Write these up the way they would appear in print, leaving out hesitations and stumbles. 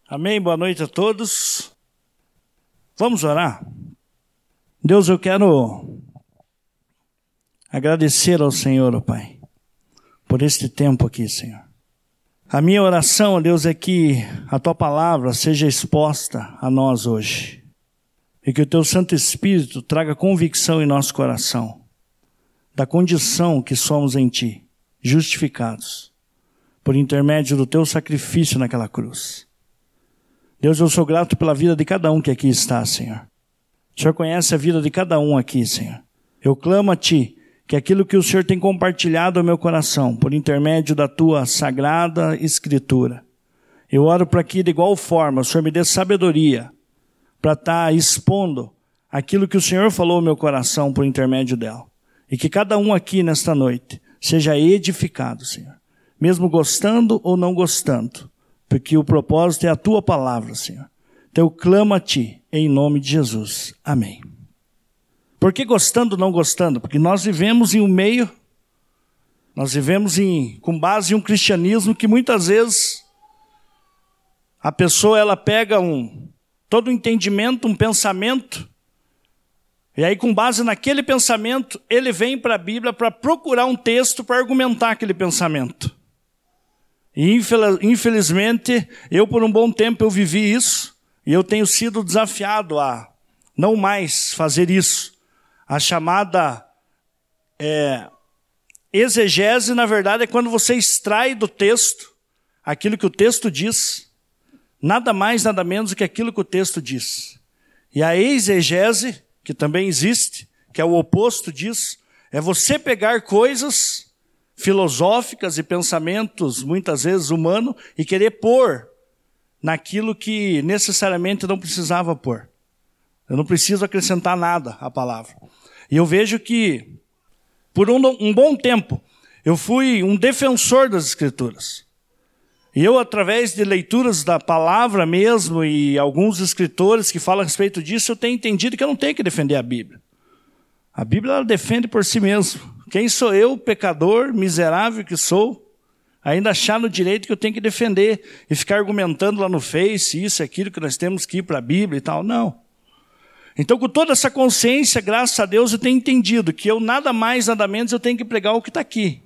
Amém, boa noite a todos. Vamos orar? Deus, eu quero agradecer ao Senhor, ó Pai, por este tempo aqui, Senhor. A minha oração, ó Deus, é que a Tua palavra seja exposta a nós hoje. E que o Teu Santo Espírito traga convicção em nosso coração da condição que somos em Ti, justificados, por intermédio do Teu sacrifício naquela cruz. Deus, eu sou grato pela vida de cada um que aqui está, Senhor. O Senhor conhece a vida de cada um aqui, Senhor. Eu clamo a Ti que aquilo que o Senhor tem compartilhado ao meu coração, por intermédio da Tua sagrada Escritura, eu oro para que de igual forma o Senhor me dê sabedoria para estar expondo aquilo que o Senhor falou ao meu coração por intermédio dela. E que cada um aqui nesta noite seja edificado, Senhor. Mesmo gostando ou não gostando. Porque o propósito é a Tua palavra, Senhor. Então eu clamo a Ti, em nome de Jesus. Amém. Por que gostando ou não gostando? Porque nós vivemos em um meio, com base em um cristianismo que muitas vezes a pessoa ela pega todo um entendimento, um pensamento, e aí com base naquele pensamento, ele vem para a Bíblia para procurar um texto para argumentar aquele pensamento. E infelizmente, eu por um bom tempo eu vivi isso, e eu tenho sido desafiado a não mais fazer isso. A chamada exegese, na verdade, é quando você extrai do texto aquilo que o texto diz, nada mais, nada menos do que aquilo que o texto diz. E a exegese, que também existe, que é o oposto disso, é você pegar coisas filosóficas e pensamentos, muitas vezes humanos, e querer pôr naquilo que necessariamente não precisava pôr. Eu não preciso acrescentar nada à palavra. E eu vejo que, por um bom tempo, eu fui um defensor das Escrituras. E eu, através de leituras da palavra mesmo, e alguns escritores que falam a respeito disso, eu tenho entendido que eu não tenho que defender a Bíblia. A Bíblia ela defende por si mesma. Quem sou eu, pecador, miserável que sou, ainda achar no direito que eu tenho que defender e ficar argumentando lá no Face, isso e aquilo, que nós temos que ir para a Bíblia e tal. Não. Então, com toda essa consciência, graças a Deus, eu tenho entendido que eu nada mais, nada menos, eu tenho que pregar o que está aqui,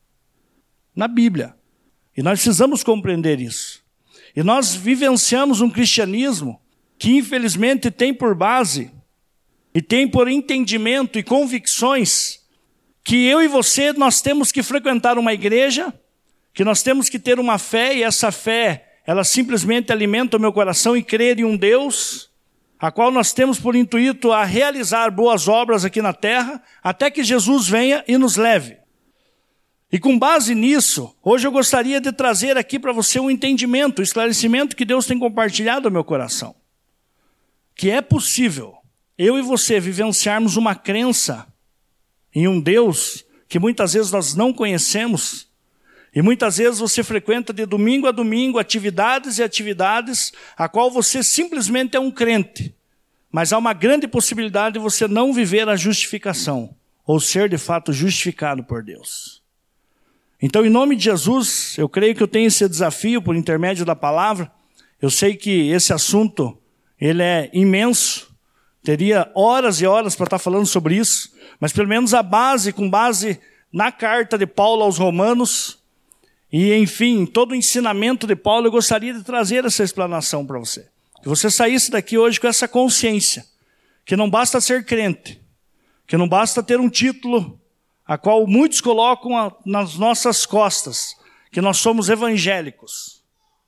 na Bíblia. E nós precisamos compreender isso. E nós vivenciamos um cristianismo que, infelizmente, tem por base e tem por entendimento e convicções que eu e você, nós temos que frequentar uma igreja, que nós temos que ter uma fé, e essa fé, ela simplesmente alimenta o meu coração e crer em um Deus, a qual nós temos por intuito a realizar boas obras aqui na terra, até que Jesus venha e nos leve. E com base nisso, hoje eu gostaria de trazer aqui para você um entendimento, um esclarecimento que Deus tem compartilhado ao meu coração. Que é possível eu e você vivenciarmos uma crença em um Deus que muitas vezes nós não conhecemos, e muitas vezes você frequenta de domingo a domingo atividades e atividades, a qual você simplesmente é um crente, mas há uma grande possibilidade de você não viver a justificação, ou ser de fato justificado por Deus. Então, em nome de Jesus, eu creio que eu tenho esse desafio por intermédio da palavra. Eu sei que esse assunto ele é imenso, teria horas e horas para estar falando sobre isso, mas pelo menos com base na carta de Paulo aos Romanos, e enfim, todo o ensinamento de Paulo, eu gostaria de trazer essa explanação para você. Que você saísse daqui hoje com essa consciência, que não basta ser crente, que não basta ter um título, a qual muitos colocam nas nossas costas, que nós somos evangélicos.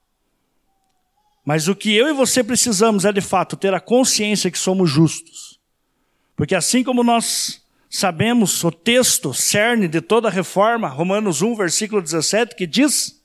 Mas o que eu e você precisamos é, de fato, ter a consciência que somos justos. Porque assim como nós sabemos o texto cerne de toda a reforma, Romanos 1, versículo 17, que diz,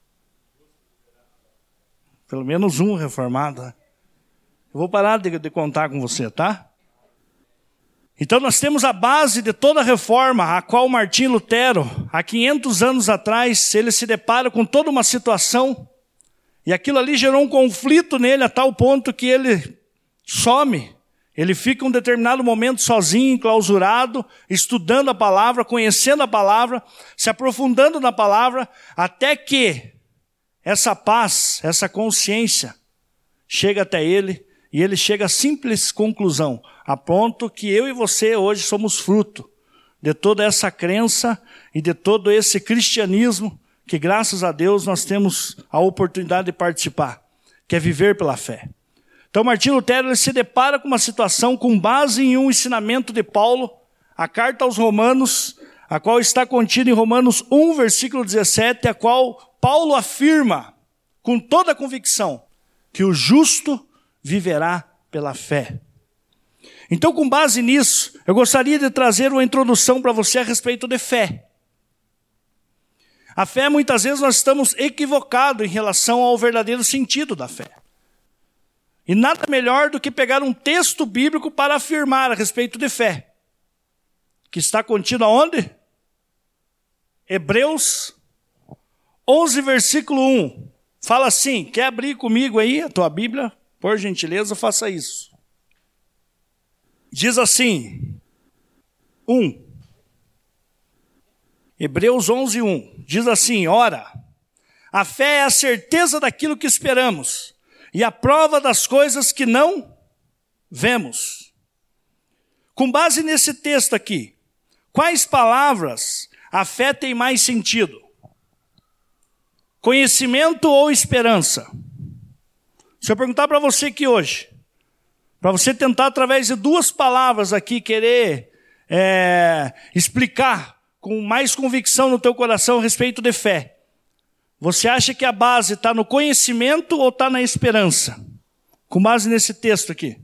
pelo menos um reformado, né? Eu vou parar de contar com você, tá? Então nós temos a base de toda a reforma, a qual Martim Lutero, há 500 anos atrás, ele se depara com toda uma situação, e aquilo ali gerou um conflito nele a tal ponto que ele some. Ele fica um determinado momento sozinho, enclausurado, estudando a palavra, conhecendo a palavra, se aprofundando na palavra, até que essa paz, essa consciência, chega até ele, e ele chega à simples conclusão, a ponto que eu e você hoje somos fruto de toda essa crença e de todo esse cristianismo que, graças a Deus, nós temos a oportunidade de participar, que é viver pela fé. Então, Martinho Lutero ele se depara com uma situação com base em um ensinamento de Paulo, a carta aos Romanos, a qual está contida em Romanos 1, versículo 17, a qual Paulo afirma com toda a convicção que o justo viverá pela fé. Então, com base nisso, eu gostaria de trazer uma introdução para você a respeito de fé. A fé, muitas vezes, nós estamos equivocados em relação ao verdadeiro sentido da fé. E nada melhor do que pegar um texto bíblico para afirmar a respeito de fé. Que está contido aonde? Hebreus 11, versículo 1. Fala assim, quer abrir comigo aí a tua Bíblia? Por gentileza, faça isso. Diz assim, 1. Hebreus 11, 1. Diz assim, ora, a fé é a certeza daquilo que esperamos e a prova das coisas que não vemos. Com base nesse texto aqui, quais palavras a fé tem mais sentido? Conhecimento ou esperança? Se eu perguntar para você aqui hoje, para você tentar através de duas palavras aqui querer explicar com mais convicção no teu coração a respeito de fé, você acha que a base está no conhecimento ou está na esperança? Com base nesse texto aqui.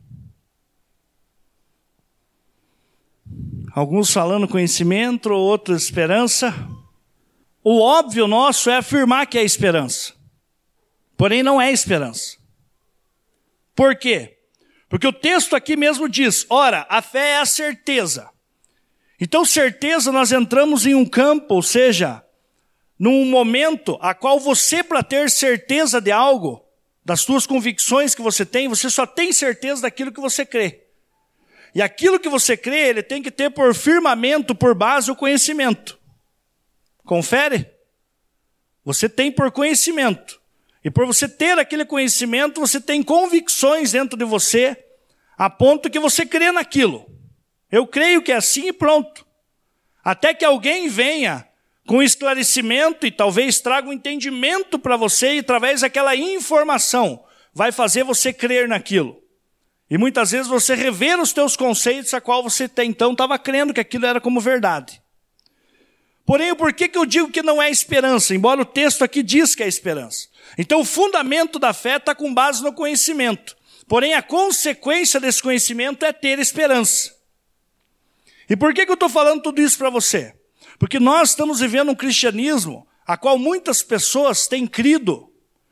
Alguns falando conhecimento, outros esperança. O óbvio nosso é afirmar que é esperança. Porém, não é esperança. Por quê? Porque o texto aqui mesmo diz, ora, a fé é a certeza. Então, certeza, nós entramos em um campo, ou seja, num momento a qual você, para ter certeza de algo, das suas convicções que você só tem certeza daquilo que você crê. E aquilo que você crê, ele tem que ter por firmamento, por base, o conhecimento. Confere? Você tem por conhecimento. E por você ter aquele conhecimento, você tem convicções dentro de você, a ponto que você crê naquilo. Eu creio que é assim e pronto. Até que alguém venha com esclarecimento e talvez traga um entendimento para você, e através daquela informação, vai fazer você crer naquilo. E muitas vezes você rever os teus conceitos, a qual você até então estava crendo que aquilo era como verdade. Porém, por que eu digo que não é esperança? Embora o texto aqui diz que é esperança. Então, o fundamento da fé está com base no conhecimento. Porém, a consequência desse conhecimento é ter esperança. E por que eu estou falando tudo isso para você? Porque nós estamos vivendo um cristianismo a qual muitas pessoas têm crido,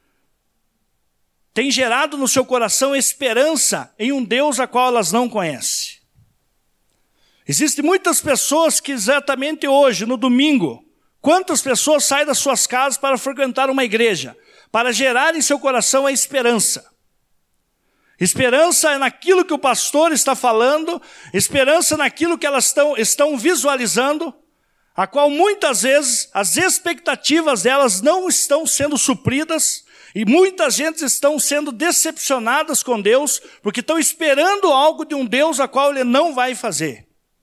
têm gerado no seu coração esperança em um Deus a qual elas não conhecem. Existem muitas pessoas que exatamente hoje, no domingo, quantas pessoas saem das suas casas para frequentar uma igreja, para gerar em seu coração a esperança. Esperança é naquilo que o pastor está falando, esperança naquilo que elas estão visualizando, a qual muitas vezes as expectativas delas não estão sendo supridas, e muitas gente estão sendo decepcionadas com Deus, porque estão esperando algo de um Deus a qual Ele não vai fazer.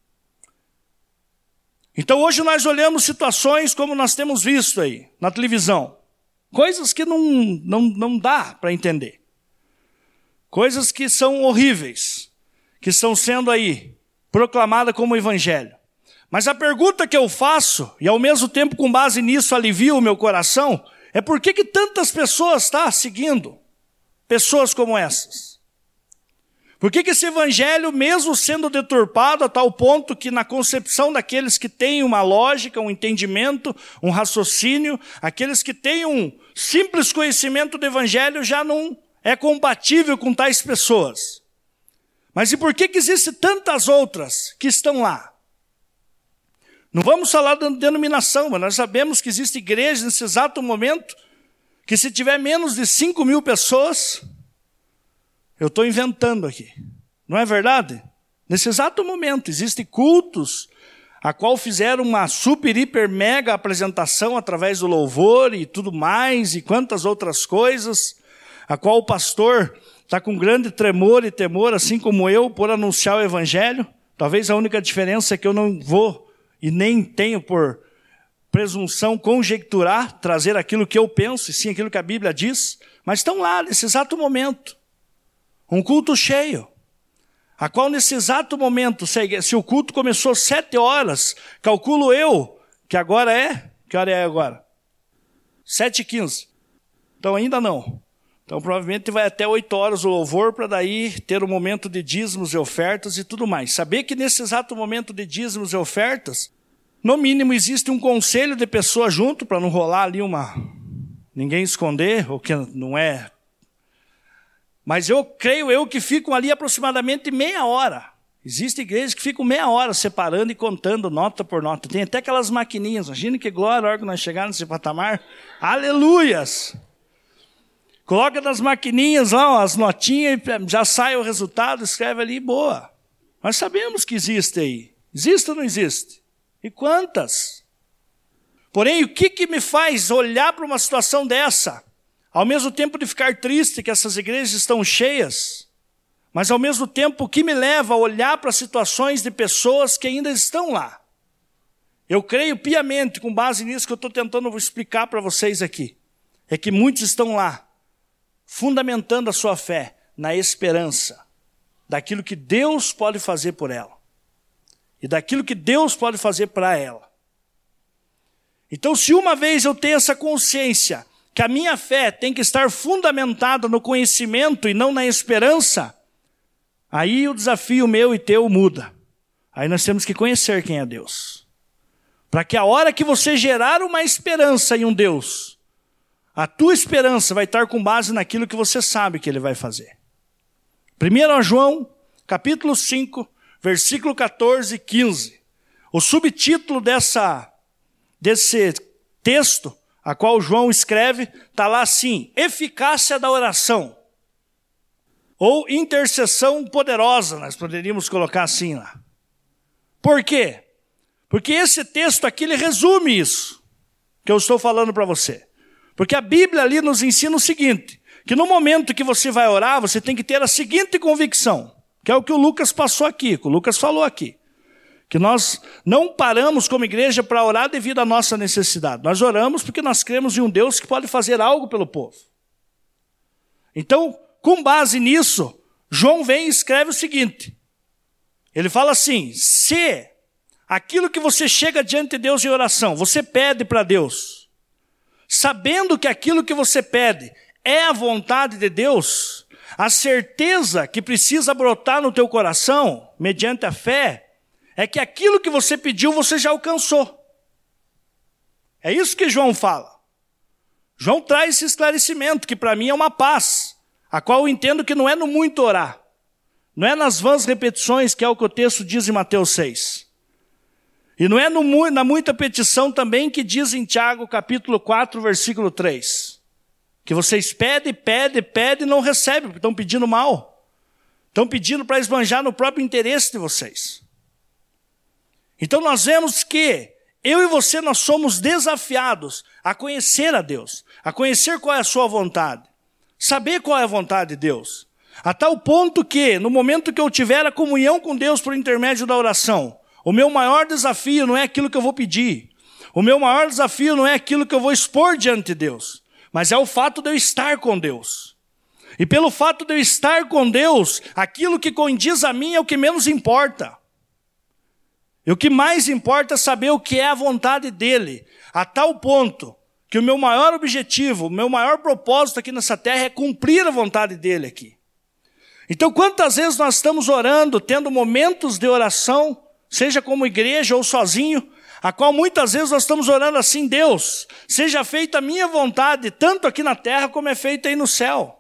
Então hoje nós olhamos situações como nós temos visto aí, na televisão. Coisas que não dá para entender. Coisas que são horríveis, que estão sendo aí proclamadas como evangelho. Mas a pergunta que eu faço, e ao mesmo tempo com base nisso alivia o meu coração, é por que tantas pessoas estão seguindo pessoas como essas? Por que esse evangelho, mesmo sendo deturpado a tal ponto que na concepção daqueles que têm uma lógica, um entendimento, um raciocínio, aqueles que têm um simples conhecimento do evangelho já não é compatível com tais pessoas? Mas e por que existem tantas outras que estão lá? Não vamos falar da denominação, mas nós sabemos que existem igrejas nesse exato momento que se tiver menos de 5.000 pessoas, eu estou inventando aqui, não é verdade? Nesse exato momento existem cultos a qual fizeram uma super, hiper, mega apresentação através do louvor e tudo mais, e quantas outras coisas, a qual o pastor está com grande tremor e temor, assim como eu, por anunciar o evangelho. Talvez a única diferença é que eu não vou e nem tenho por presunção conjecturar, trazer aquilo que eu penso, e sim aquilo que a Bíblia diz, mas estão lá nesse exato momento, um culto cheio, a qual nesse exato momento, se o culto começou 7 horas, calculo eu, que agora que hora é agora? 7h15, então ainda não. Então provavelmente vai até 8 horas o louvor, para daí ter o momento de dízimos e ofertas e tudo mais. Saber que nesse exato momento de dízimos e ofertas, no mínimo existe um conselho de pessoas junto, para não rolar ali ninguém esconder, o que não é. Mas creio eu que ficam ali aproximadamente meia hora. Existem igrejas que ficam meia hora separando e contando nota por nota. Tem até aquelas maquininhas. Imagina que glória a hora que nós chegarmos nesse patamar. Aleluias! Coloca nas maquininhas lá as notinhas e já sai o resultado, escreve ali, boa. Nós sabemos que existe aí. Existe ou não existe? E quantas? Porém, o que me faz olhar para uma situação dessa? Ao mesmo tempo de ficar triste que essas igrejas estão cheias, mas ao mesmo tempo o que me leva a olhar para situações de pessoas que ainda estão lá. Eu creio piamente, com base nisso que eu estou tentando explicar para vocês aqui, é que muitos estão lá, fundamentando a sua fé na esperança daquilo que Deus pode fazer por ela. E daquilo que Deus pode fazer para ela. Então, se uma vez eu tenho essa consciência que a minha fé tem que estar fundamentada no conhecimento e não na esperança, aí o desafio meu e teu muda. Aí nós temos que conhecer quem é Deus. Para que a hora que você gerar uma esperança em um Deus, a tua esperança vai estar com base naquilo que você sabe que Ele vai fazer. 1 João, capítulo 5, versículo 14 e 15. O subtítulo desse texto, a qual João escreve, está lá assim: eficácia da oração. Ou intercessão poderosa, nós poderíamos colocar assim lá. Por quê? Porque esse texto aqui, ele resume isso que eu estou falando para você. Porque a Bíblia ali nos ensina o seguinte, que no momento que você vai orar, você tem que ter a seguinte convicção, que é o que o Lucas passou aqui, que o Lucas falou aqui. Que nós não paramos como igreja para orar devido à nossa necessidade. Nós oramos porque nós cremos em um Deus que pode fazer algo pelo povo. Então, com base nisso, João vem e escreve o seguinte. Ele fala assim, se aquilo que você chega diante de Deus em oração, você pede para Deus, sabendo que aquilo que você pede é a vontade de Deus, a certeza que precisa brotar no teu coração, mediante a fé, é que aquilo que você pediu, você já alcançou. É isso que João fala. João traz esse esclarecimento, que para mim é uma paz, a qual eu entendo que não é no muito orar. Não é nas vãs repetições, que é o que o texto diz em Mateus 6. E não é na muita petição também, que diz em Tiago, capítulo 4, versículo 3. Que vocês pedem e não recebem, porque estão pedindo mal. Estão pedindo para esbanjar no próprio interesse de vocês. Então nós vemos que eu e você, nós somos desafiados a conhecer a Deus, a conhecer qual é a sua vontade, saber qual é a vontade de Deus, a tal ponto que, no momento que eu tiver a comunhão com Deus por intermédio da oração, o meu maior desafio não é aquilo que eu vou pedir, o meu maior desafio não é aquilo que eu vou expor diante de Deus, mas é o fato de eu estar com Deus. E pelo fato de eu estar com Deus, aquilo que condiz a mim é o que menos importa. E o que mais importa é saber o que é a vontade dele, a tal ponto que o meu maior objetivo, o meu maior propósito aqui nessa terra é cumprir a vontade dele aqui. Então, quantas vezes nós estamos orando, tendo momentos de oração, seja como igreja ou sozinho, a qual muitas vezes nós estamos orando assim, Deus, seja feita a minha vontade, tanto aqui na terra como é feita aí no céu.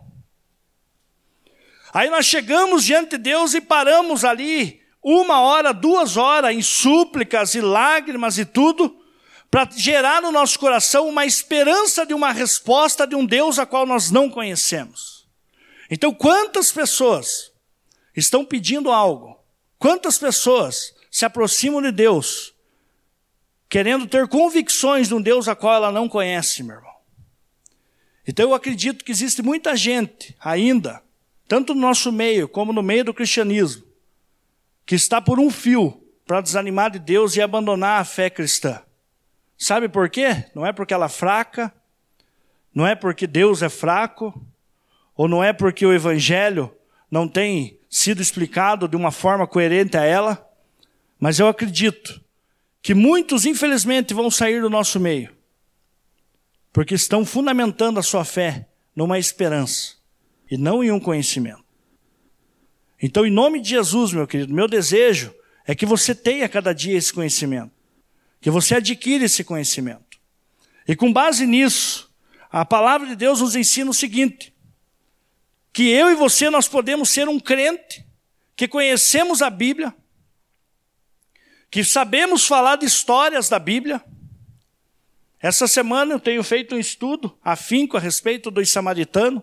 Aí nós chegamos diante de Deus e paramos ali, 1 hora, 2 horas, em súplicas e lágrimas e tudo, para gerar no nosso coração uma esperança de uma resposta de um Deus a qual nós não conhecemos. Então, quantas pessoas estão pedindo algo? Quantas pessoas se aproximam de Deus, querendo ter convicções de um Deus a qual ela não conhece, meu irmão? Então eu acredito que existe muita gente ainda, tanto no nosso meio como no meio do cristianismo, que está por um fio para desanimar de Deus e abandonar a fé cristã. Sabe por quê? Não é porque ela é fraca, não é porque Deus é fraco, ou não é porque o evangelho não tem sido explicado de uma forma coerente a ela, mas eu acredito que muitos, infelizmente, vão sair do nosso meio, porque estão fundamentando a sua fé numa esperança e não em um conhecimento. Então, em nome de Jesus, meu querido, meu desejo é que você tenha cada dia esse conhecimento, que você adquira esse conhecimento. E com base nisso, a palavra de Deus nos ensina o seguinte, que eu e você nós podemos ser um crente, que conhecemos a Bíblia, que sabemos falar de histórias da Bíblia. Essa semana eu tenho feito um estudo afinco a respeito dos samaritanos.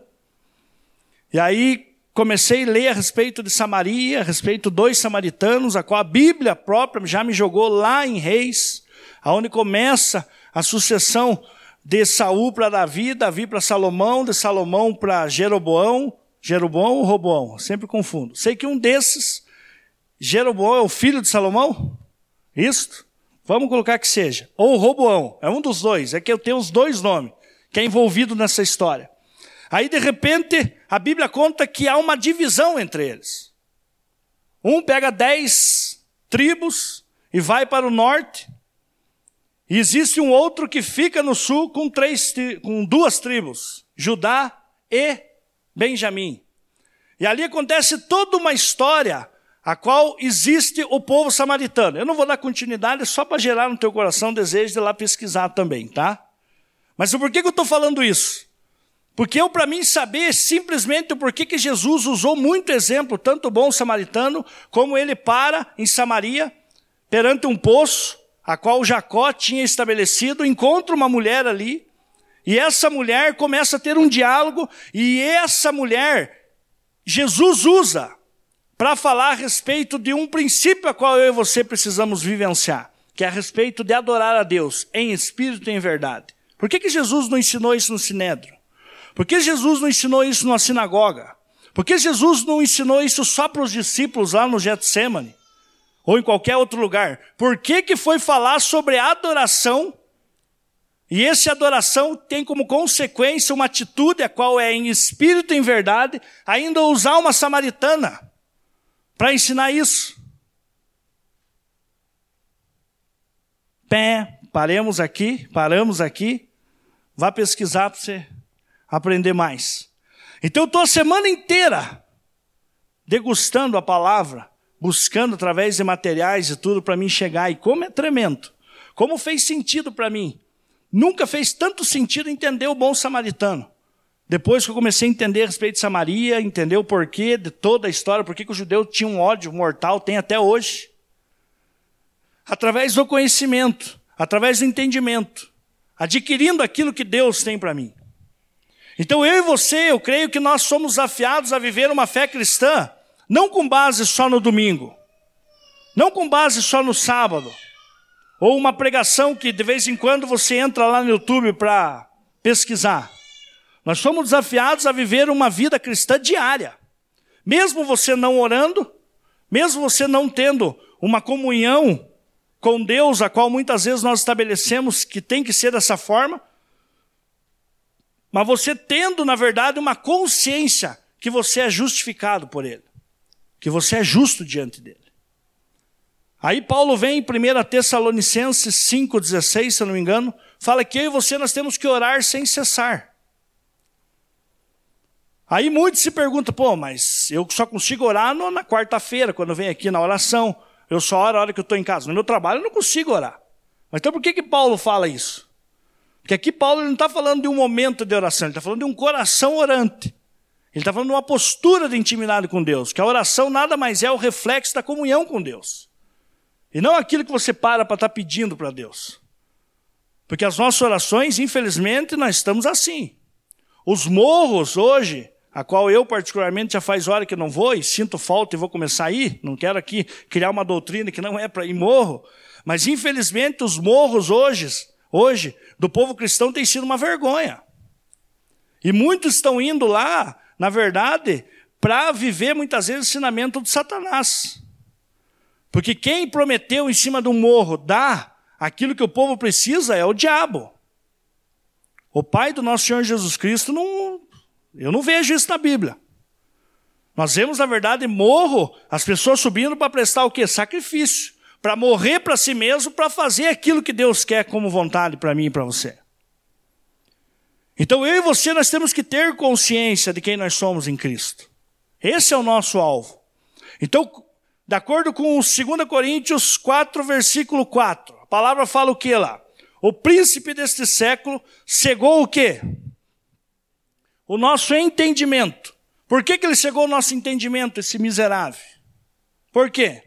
E aí comecei a ler a respeito de Samaria, a respeito dos samaritanos, a qual a Bíblia própria já me jogou lá em Reis, aonde começa a sucessão de Saul para Davi, Davi para Salomão, de Salomão para Jeroboão ou Roboão, sempre confundo. Sei que um desses, Jeroboão é o filho de Salomão? Isto? Vamos colocar que seja. Ou Roboão, é um dos dois, é que eu tenho os dois nomes, que é envolvido nessa história. Aí, de repente, a Bíblia conta que há uma divisão entre eles. Um pega 10 tribos e vai para o norte. E existe um outro que fica no sul com 2 tribos, Judá e Benjamim. E ali acontece toda uma história a qual existe o povo samaritano. Eu não vou dar continuidade só para gerar no teu coração o desejo de ir lá pesquisar também, tá? Mas por que eu estou falando isso? Porque eu, para mim, saber simplesmente o porquê que Jesus usou muito exemplo, tanto o bom samaritano, como ele para em Samaria, perante um poço, a qual Jacó tinha estabelecido, encontra uma mulher ali, e essa mulher começa a ter um diálogo, e essa mulher, Jesus usa para falar a respeito de um princípio a qual eu e você precisamos vivenciar, que é a respeito de adorar a Deus em espírito e em verdade. Por que Jesus não ensinou isso no Sinédrio? Por que Jesus não ensinou isso na sinagoga? Por que Jesus não ensinou isso só para os discípulos lá no Getsemane? Ou em qualquer outro lugar? Por que foi falar sobre adoração? E essa adoração tem como consequência uma atitude a qual é em espírito e em verdade, ainda usar uma samaritana para ensinar isso. Paramos aqui, vá pesquisar para você aprender mais. Então eu estou a semana inteira degustando a palavra, buscando através de materiais e tudo para mim chegar. E como é tremendo, como fez sentido para mim. Nunca fez tanto sentido entender o bom samaritano. Depois que eu comecei a entender a respeito de Samaria, entender o porquê de toda a história, por que o judeu tinha um ódio mortal, tem até hoje. Através do conhecimento, através do entendimento, adquirindo aquilo que Deus tem para mim. Então eu e você, eu creio que nós somos desafiados a viver uma fé cristã, não com base só no domingo, não com base só no sábado, ou uma pregação que de vez em quando você entra lá no YouTube para pesquisar. Nós somos desafiados a viver uma vida cristã diária. Mesmo você não orando, mesmo você não tendo uma comunhão com Deus, a qual muitas vezes nós estabelecemos que tem que ser dessa forma, mas você tendo, na verdade, uma consciência que você é justificado por Ele, que você é justo diante dEle. Aí Paulo vem em 1 Tessalonicenses 5,16, se eu não me engano, fala que eu e você nós temos que orar sem cessar. Aí muitos se perguntam, mas eu só consigo orar na quarta-feira, quando eu venho aqui na oração, eu só oro a hora que eu estou em casa. No meu trabalho eu não consigo orar. Mas então por que Paulo fala isso? Porque aqui Paulo ele não está falando de um momento de oração, ele está falando de um coração orante. Ele está falando de uma postura de intimidade com Deus, que a oração nada mais é o reflexo da comunhão com Deus. E não aquilo que você para estar pedindo para Deus. Porque as nossas orações, infelizmente, nós estamos assim. Os morros hoje, a qual eu particularmente já faz hora que não vou, e sinto falta e vou começar a ir, não quero aqui criar uma doutrina que não é para ir morro, mas infelizmente os morros hoje, do povo cristão tem sido uma vergonha. E muitos estão indo lá, na verdade, para viver muitas vezes o ensinamento de Satanás. Porque quem prometeu em cima de um morro dar aquilo que o povo precisa é o diabo. O Pai do nosso Senhor Jesus Cristo, eu não vejo isso na Bíblia. Nós vemos, na verdade, morro, as pessoas subindo para prestar o quê? Sacrifício. Para morrer para si mesmo, para fazer aquilo que Deus quer como vontade para mim e para você. Então eu e você, nós temos que ter consciência de quem nós somos em Cristo. Esse é o nosso alvo. Então, de acordo com 2 Coríntios 4, versículo 4, a palavra fala o que lá? O príncipe deste século cegou o quê? O nosso entendimento. Por que ele cegou o nosso entendimento, esse miserável? Por quê?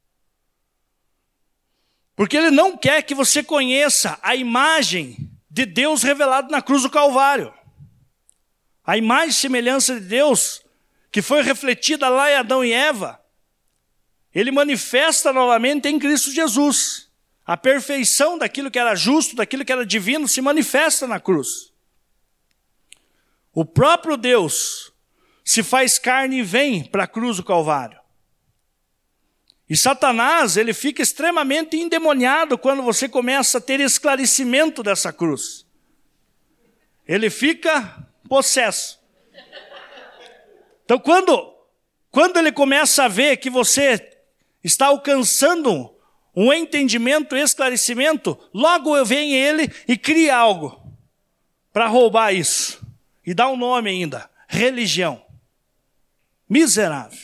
Porque ele não quer que você conheça a imagem de Deus revelado na cruz do Calvário. A imagem e semelhança de Deus, que foi refletida lá em Adão e Eva, ele manifesta novamente em Cristo Jesus. A perfeição daquilo que era justo, daquilo que era divino, se manifesta na cruz. O próprio Deus se faz carne e vem para a cruz do Calvário. E Satanás, ele fica extremamente endemoniado quando você começa a ter esclarecimento dessa cruz. Ele fica possesso. Então, quando ele começa a ver que você está alcançando um entendimento, esclarecimento, logo vem ele e cria algo para roubar isso. E dá um nome ainda, religião. Miserável.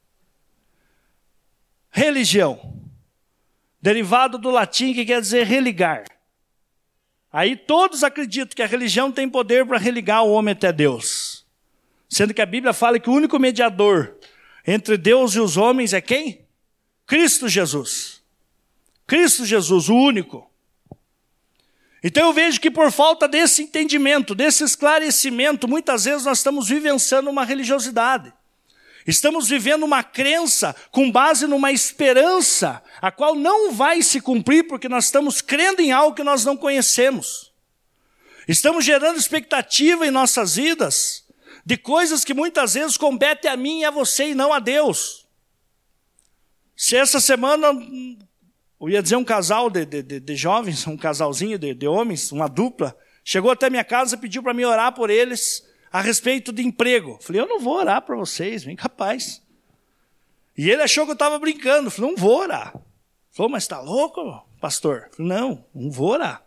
Religião. Derivado do latim que quer dizer religar. Aí todos acreditam que a religião tem poder para religar o homem até Deus. Sendo que a Bíblia fala que o único mediador entre Deus e os homens é quem? Cristo Jesus. Cristo Jesus, o único. Então eu vejo que por falta desse entendimento, desse esclarecimento, muitas vezes nós estamos vivenciando uma religiosidade. Estamos vivendo uma crença com base numa esperança, a qual não vai se cumprir porque nós estamos crendo em algo que nós não conhecemos. Estamos gerando expectativa em nossas vidas de coisas que muitas vezes competem a mim e a você e não a Deus. Se essa semana, eu ia dizer um casal de jovens, um casalzinho de homens, uma dupla, chegou até minha casa e pediu para mim orar por eles a respeito de emprego. Falei, eu não vou orar para vocês, bem capaz. E ele achou que eu estava brincando. Falei, não vou orar. Falei, mas está louco, pastor? Falei, não vou orar.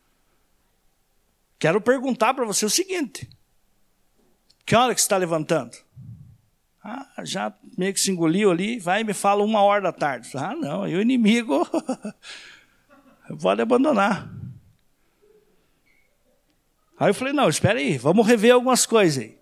Quero perguntar para você o seguinte. Que hora que você está levantando? Já meio que se engoliu ali, vai e me fala 1h da tarde. Falei, não, aí o inimigo pode abandonar. Aí eu falei, não, espera aí, vamos rever algumas coisas aí.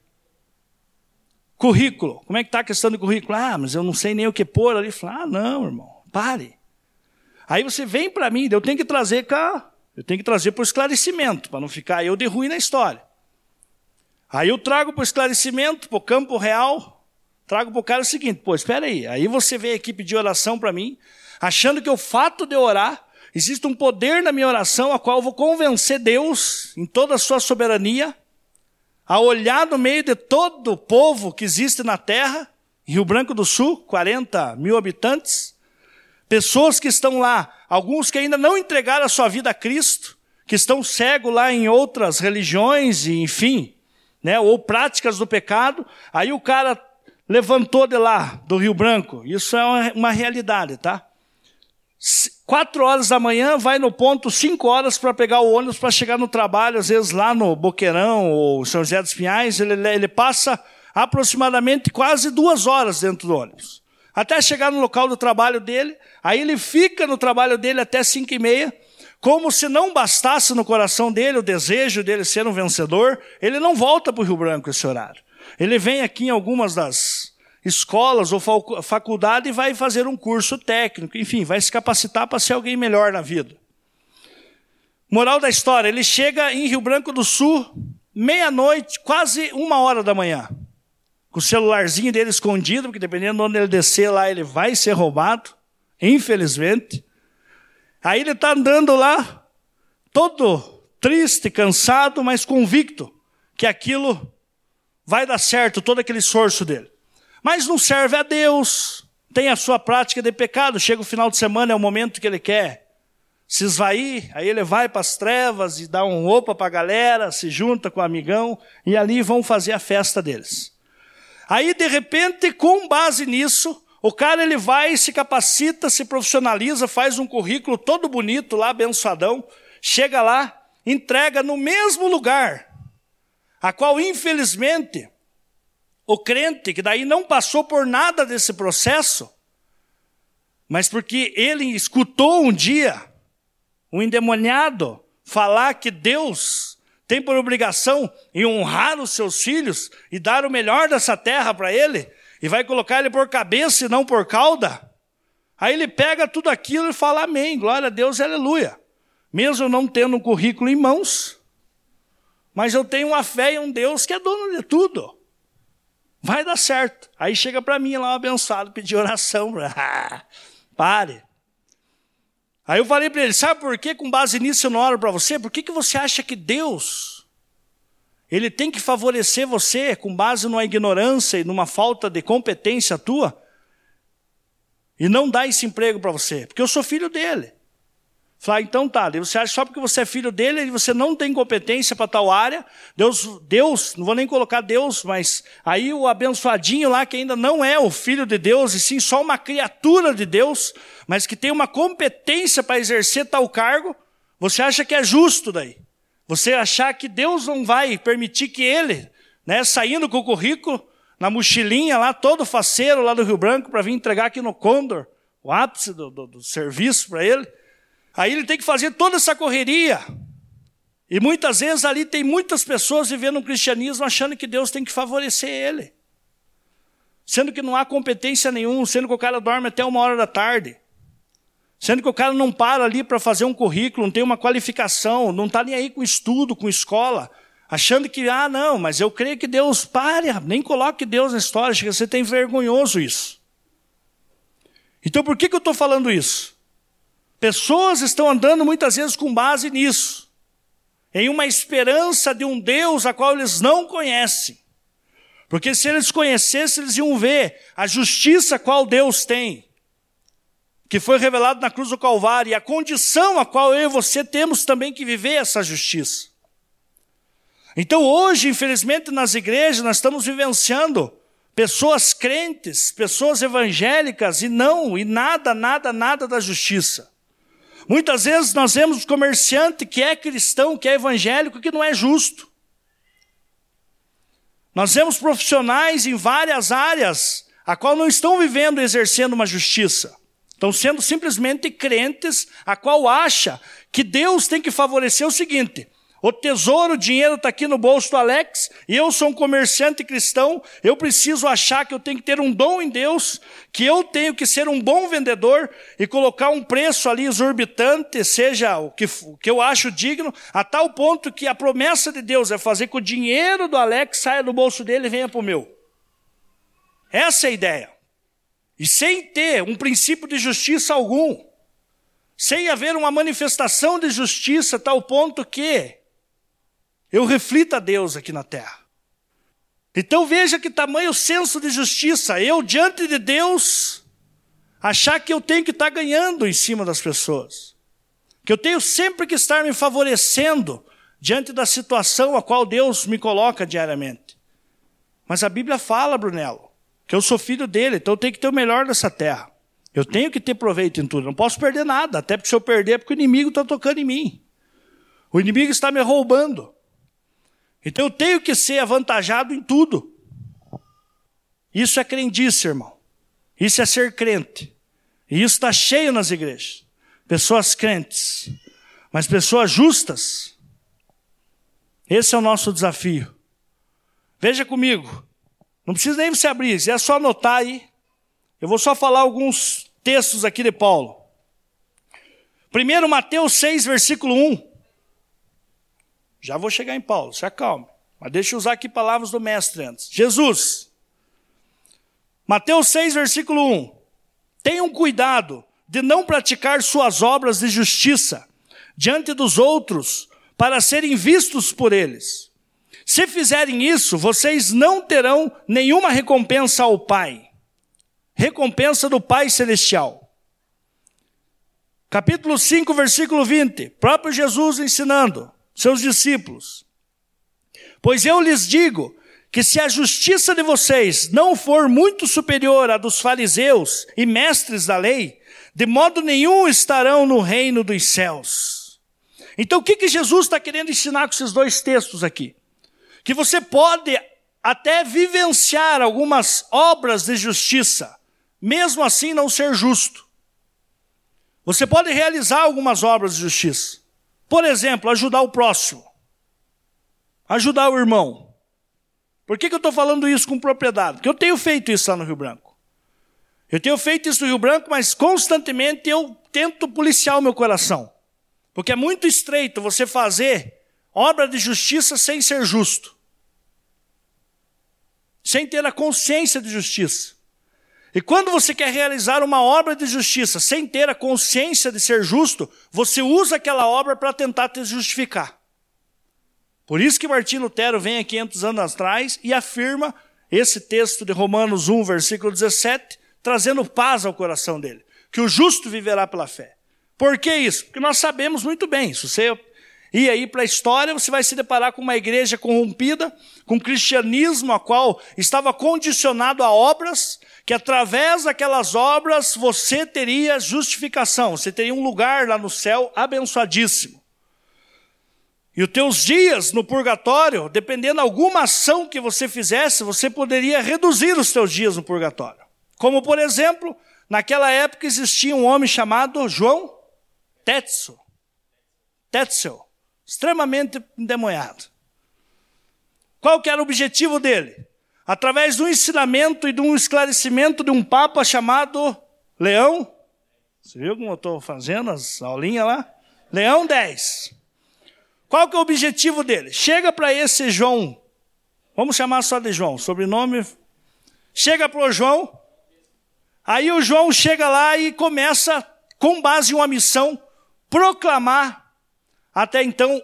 Currículo, como é que está a questão do currículo? Mas eu não sei nem o que pôr ali. Falei, não, irmão, pare. Aí você vem para mim, eu tenho que trazer para o esclarecimento, para não ficar eu de ruim na história. Aí eu trago para o esclarecimento, para o campo real, trago para o cara o seguinte, espera aí você vem aqui pedir oração para mim, achando que o fato de eu orar, existe um poder na minha oração, a qual eu vou convencer Deus, em toda a sua soberania, a olhar no meio de todo o povo que existe na terra, em Rio Branco do Sul, 40 mil habitantes, pessoas que estão lá, alguns que ainda não entregaram a sua vida a Cristo, que estão cegos lá em outras religiões, e enfim, ou práticas do pecado, aí o cara levantou de lá, do Rio Branco, isso é uma realidade, tá? 4 horas da manhã, vai no ponto 5 horas para pegar o ônibus para chegar no trabalho, às vezes lá no Boqueirão ou São José dos Pinhais, ele passa aproximadamente quase 2 horas dentro do ônibus. Até chegar no local do trabalho dele, aí ele fica no trabalho dele até 5h30, como se não bastasse no coração dele o desejo dele ser um vencedor, ele não volta para o Rio Branco esse horário. Ele vem aqui em algumas das escolas ou faculdade e vai fazer um curso técnico, enfim, vai se capacitar para ser alguém melhor na vida. Moral da história, ele chega em Rio Branco do Sul, meia-noite, quase 1h da manhã, com o celularzinho dele escondido, porque dependendo de onde ele descer lá, ele vai ser roubado, infelizmente. Aí ele está andando lá, todo triste, cansado, mas convicto, que aquilo vai dar certo, todo aquele esforço dele. Mas não serve a Deus, tem a sua prática de pecado, chega o final de semana, é o momento que ele quer se esvair, aí ele vai para as trevas e dá um opa para a galera, se junta com o amigão, e ali vão fazer a festa deles. Aí, de repente, com base nisso, o cara ele vai, se capacita, se profissionaliza, faz um currículo todo bonito lá, abençoadão, chega lá, entrega no mesmo lugar, a qual, infelizmente, o crente, que daí não passou por nada desse processo, mas porque ele escutou um dia um endemoniado falar que Deus tem por obrigação em honrar os seus filhos e dar o melhor dessa terra para ele, e vai colocar ele por cabeça e não por cauda, aí ele pega tudo aquilo e fala amém, glória a Deus, aleluia. Mesmo não tendo um currículo em mãos, mas eu tenho uma fé em um Deus que é dono de tudo. Vai dar certo. Aí chega para mim lá um abençoado, pedir oração. Pare. Aí eu falei para ele, sabe por que com base nisso eu não oro para você? Por que você acha que Deus, ele tem que favorecer você com base numa ignorância e numa falta de competência tua e não dar esse emprego para você? Porque eu sou filho dele. Falei, então tá, você acha só porque você é filho dele e você não tem competência para tal área, Deus, não vou nem colocar Deus, mas aí o abençoadinho lá que ainda não é o filho de Deus, e sim só uma criatura de Deus, mas que tem uma competência para exercer tal cargo, você acha que é justo daí? Você achar que Deus não vai permitir que ele, saindo com o currículo, na mochilinha lá, todo faceiro lá do Rio Branco, para vir entregar aqui no Condor, o ápice do serviço para ele, aí ele tem que fazer toda essa correria. E muitas vezes ali tem muitas pessoas vivendo um cristianismo achando que Deus tem que favorecer ele. Sendo que não há competência nenhuma, sendo que o cara dorme até 1h da tarde. Sendo que o cara não para ali para fazer um currículo, não tem uma qualificação, não está nem aí com estudo, com escola. Achando que, não, mas eu creio que Deus, nem coloque Deus na história, chega a ser vergonhoso isso. Então por que eu estou falando isso? Pessoas estão andando muitas vezes com base nisso, em uma esperança de um Deus a qual eles não conhecem. Porque se eles conhecessem, eles iam ver a justiça a qual Deus tem, que foi revelado na cruz do Calvário, e a condição a qual eu e você temos também que viver essa justiça. Então hoje, infelizmente, nas igrejas, nós estamos vivenciando pessoas crentes, pessoas evangélicas, e nada da justiça. Muitas vezes nós vemos comerciante que é cristão, que é evangélico, que não é justo. Nós vemos profissionais em várias áreas, a qual não estão vivendo e exercendo uma justiça. Estão sendo simplesmente crentes, a qual acha que Deus tem que favorecer o seguinte: o tesouro, o dinheiro está aqui no bolso do Alex, e eu sou um comerciante cristão, eu preciso achar que eu tenho que ter um dom em Deus, que eu tenho que ser um bom vendedor e colocar um preço ali exorbitante, seja o que eu acho digno, a tal ponto que a promessa de Deus é fazer que o dinheiro do Alex saia do bolso dele e venha para o meu. Essa é a ideia. E sem ter um princípio de justiça algum, sem haver uma manifestação de justiça a tal ponto que eu reflito a Deus aqui na terra. Então veja que tamanho senso de justiça. Eu, diante de Deus, achar que eu tenho que estar ganhando em cima das pessoas. Que eu tenho sempre que estar me favorecendo diante da situação a qual Deus me coloca diariamente. Mas a Bíblia fala, Brunello, que eu sou filho dele, então eu tenho que ter o melhor dessa terra. Eu tenho que ter proveito em tudo. Não posso perder nada, até porque se eu perder é porque o inimigo está tocando em mim. O inimigo está me roubando. Então eu tenho que ser avantajado em tudo. Isso é crendice, irmão. Isso é ser crente. E isso está cheio nas igrejas. Pessoas crentes, mas pessoas justas. Esse é o nosso desafio. Veja comigo. Não precisa nem você abrir, é só anotar aí. Eu vou só falar alguns textos aqui de Paulo. Primeiro, Mateus 6, versículo 1. Já vou chegar em Paulo, se acalme. Mas deixa eu usar aqui palavras do mestre antes. Jesus. Mateus 6, versículo 1. Tenham cuidado de não praticar suas obras de justiça diante dos outros para serem vistos por eles. Se fizerem isso, vocês não terão nenhuma recompensa ao Pai. Recompensa do Pai Celestial. Capítulo 5, versículo 20. Próprio Jesus ensinando seus discípulos. Pois eu lhes digo que se a justiça de vocês não for muito superior à dos fariseus e mestres da lei, de modo nenhum estarão no reino dos céus. Então o que Jesus está querendo ensinar com esses dois textos aqui? Que você pode até vivenciar algumas obras de justiça, mesmo assim não ser justo. Você pode realizar algumas obras de justiça. Por exemplo, ajudar o próximo. Ajudar o irmão. Por que eu estou falando isso com propriedade? Porque eu tenho feito isso lá no Rio Branco. Eu tenho feito isso no Rio Branco, mas constantemente eu tento policiar o meu coração. Porque é muito estreito você fazer obra de justiça sem ser justo. Sem ter a consciência de justiça. E quando você quer realizar uma obra de justiça sem ter a consciência de ser justo, você usa aquela obra para tentar te justificar. Por isso que Martinho Lutero vem há 500 anos atrás e afirma esse texto de Romanos 1, versículo 17, trazendo paz ao coração dele, que o justo viverá pela fé. Por que isso? Porque nós sabemos muito bem, se você ir aí para a história, você vai se deparar com uma igreja corrompida, com um cristianismo a qual estava condicionado a obras, que através daquelas obras você teria justificação, você teria um lugar lá no céu abençoadíssimo. E os teus dias no purgatório, dependendo de alguma ação que você fizesse, você poderia reduzir os teus dias no purgatório. Como, por exemplo, naquela época existia um homem chamado João Tetzel, extremamente endemoniado. Qual que era o objetivo dele? Através do ensinamento e de um esclarecimento de um papa chamado Leão, você viu como eu estou fazendo as aulinhas lá? Leão X. Qual que é o objetivo dele? Chega para esse João, vamos chamar só de João, sobrenome, chega para o João, aí o João chega lá e começa, com base em uma missão, proclamar até então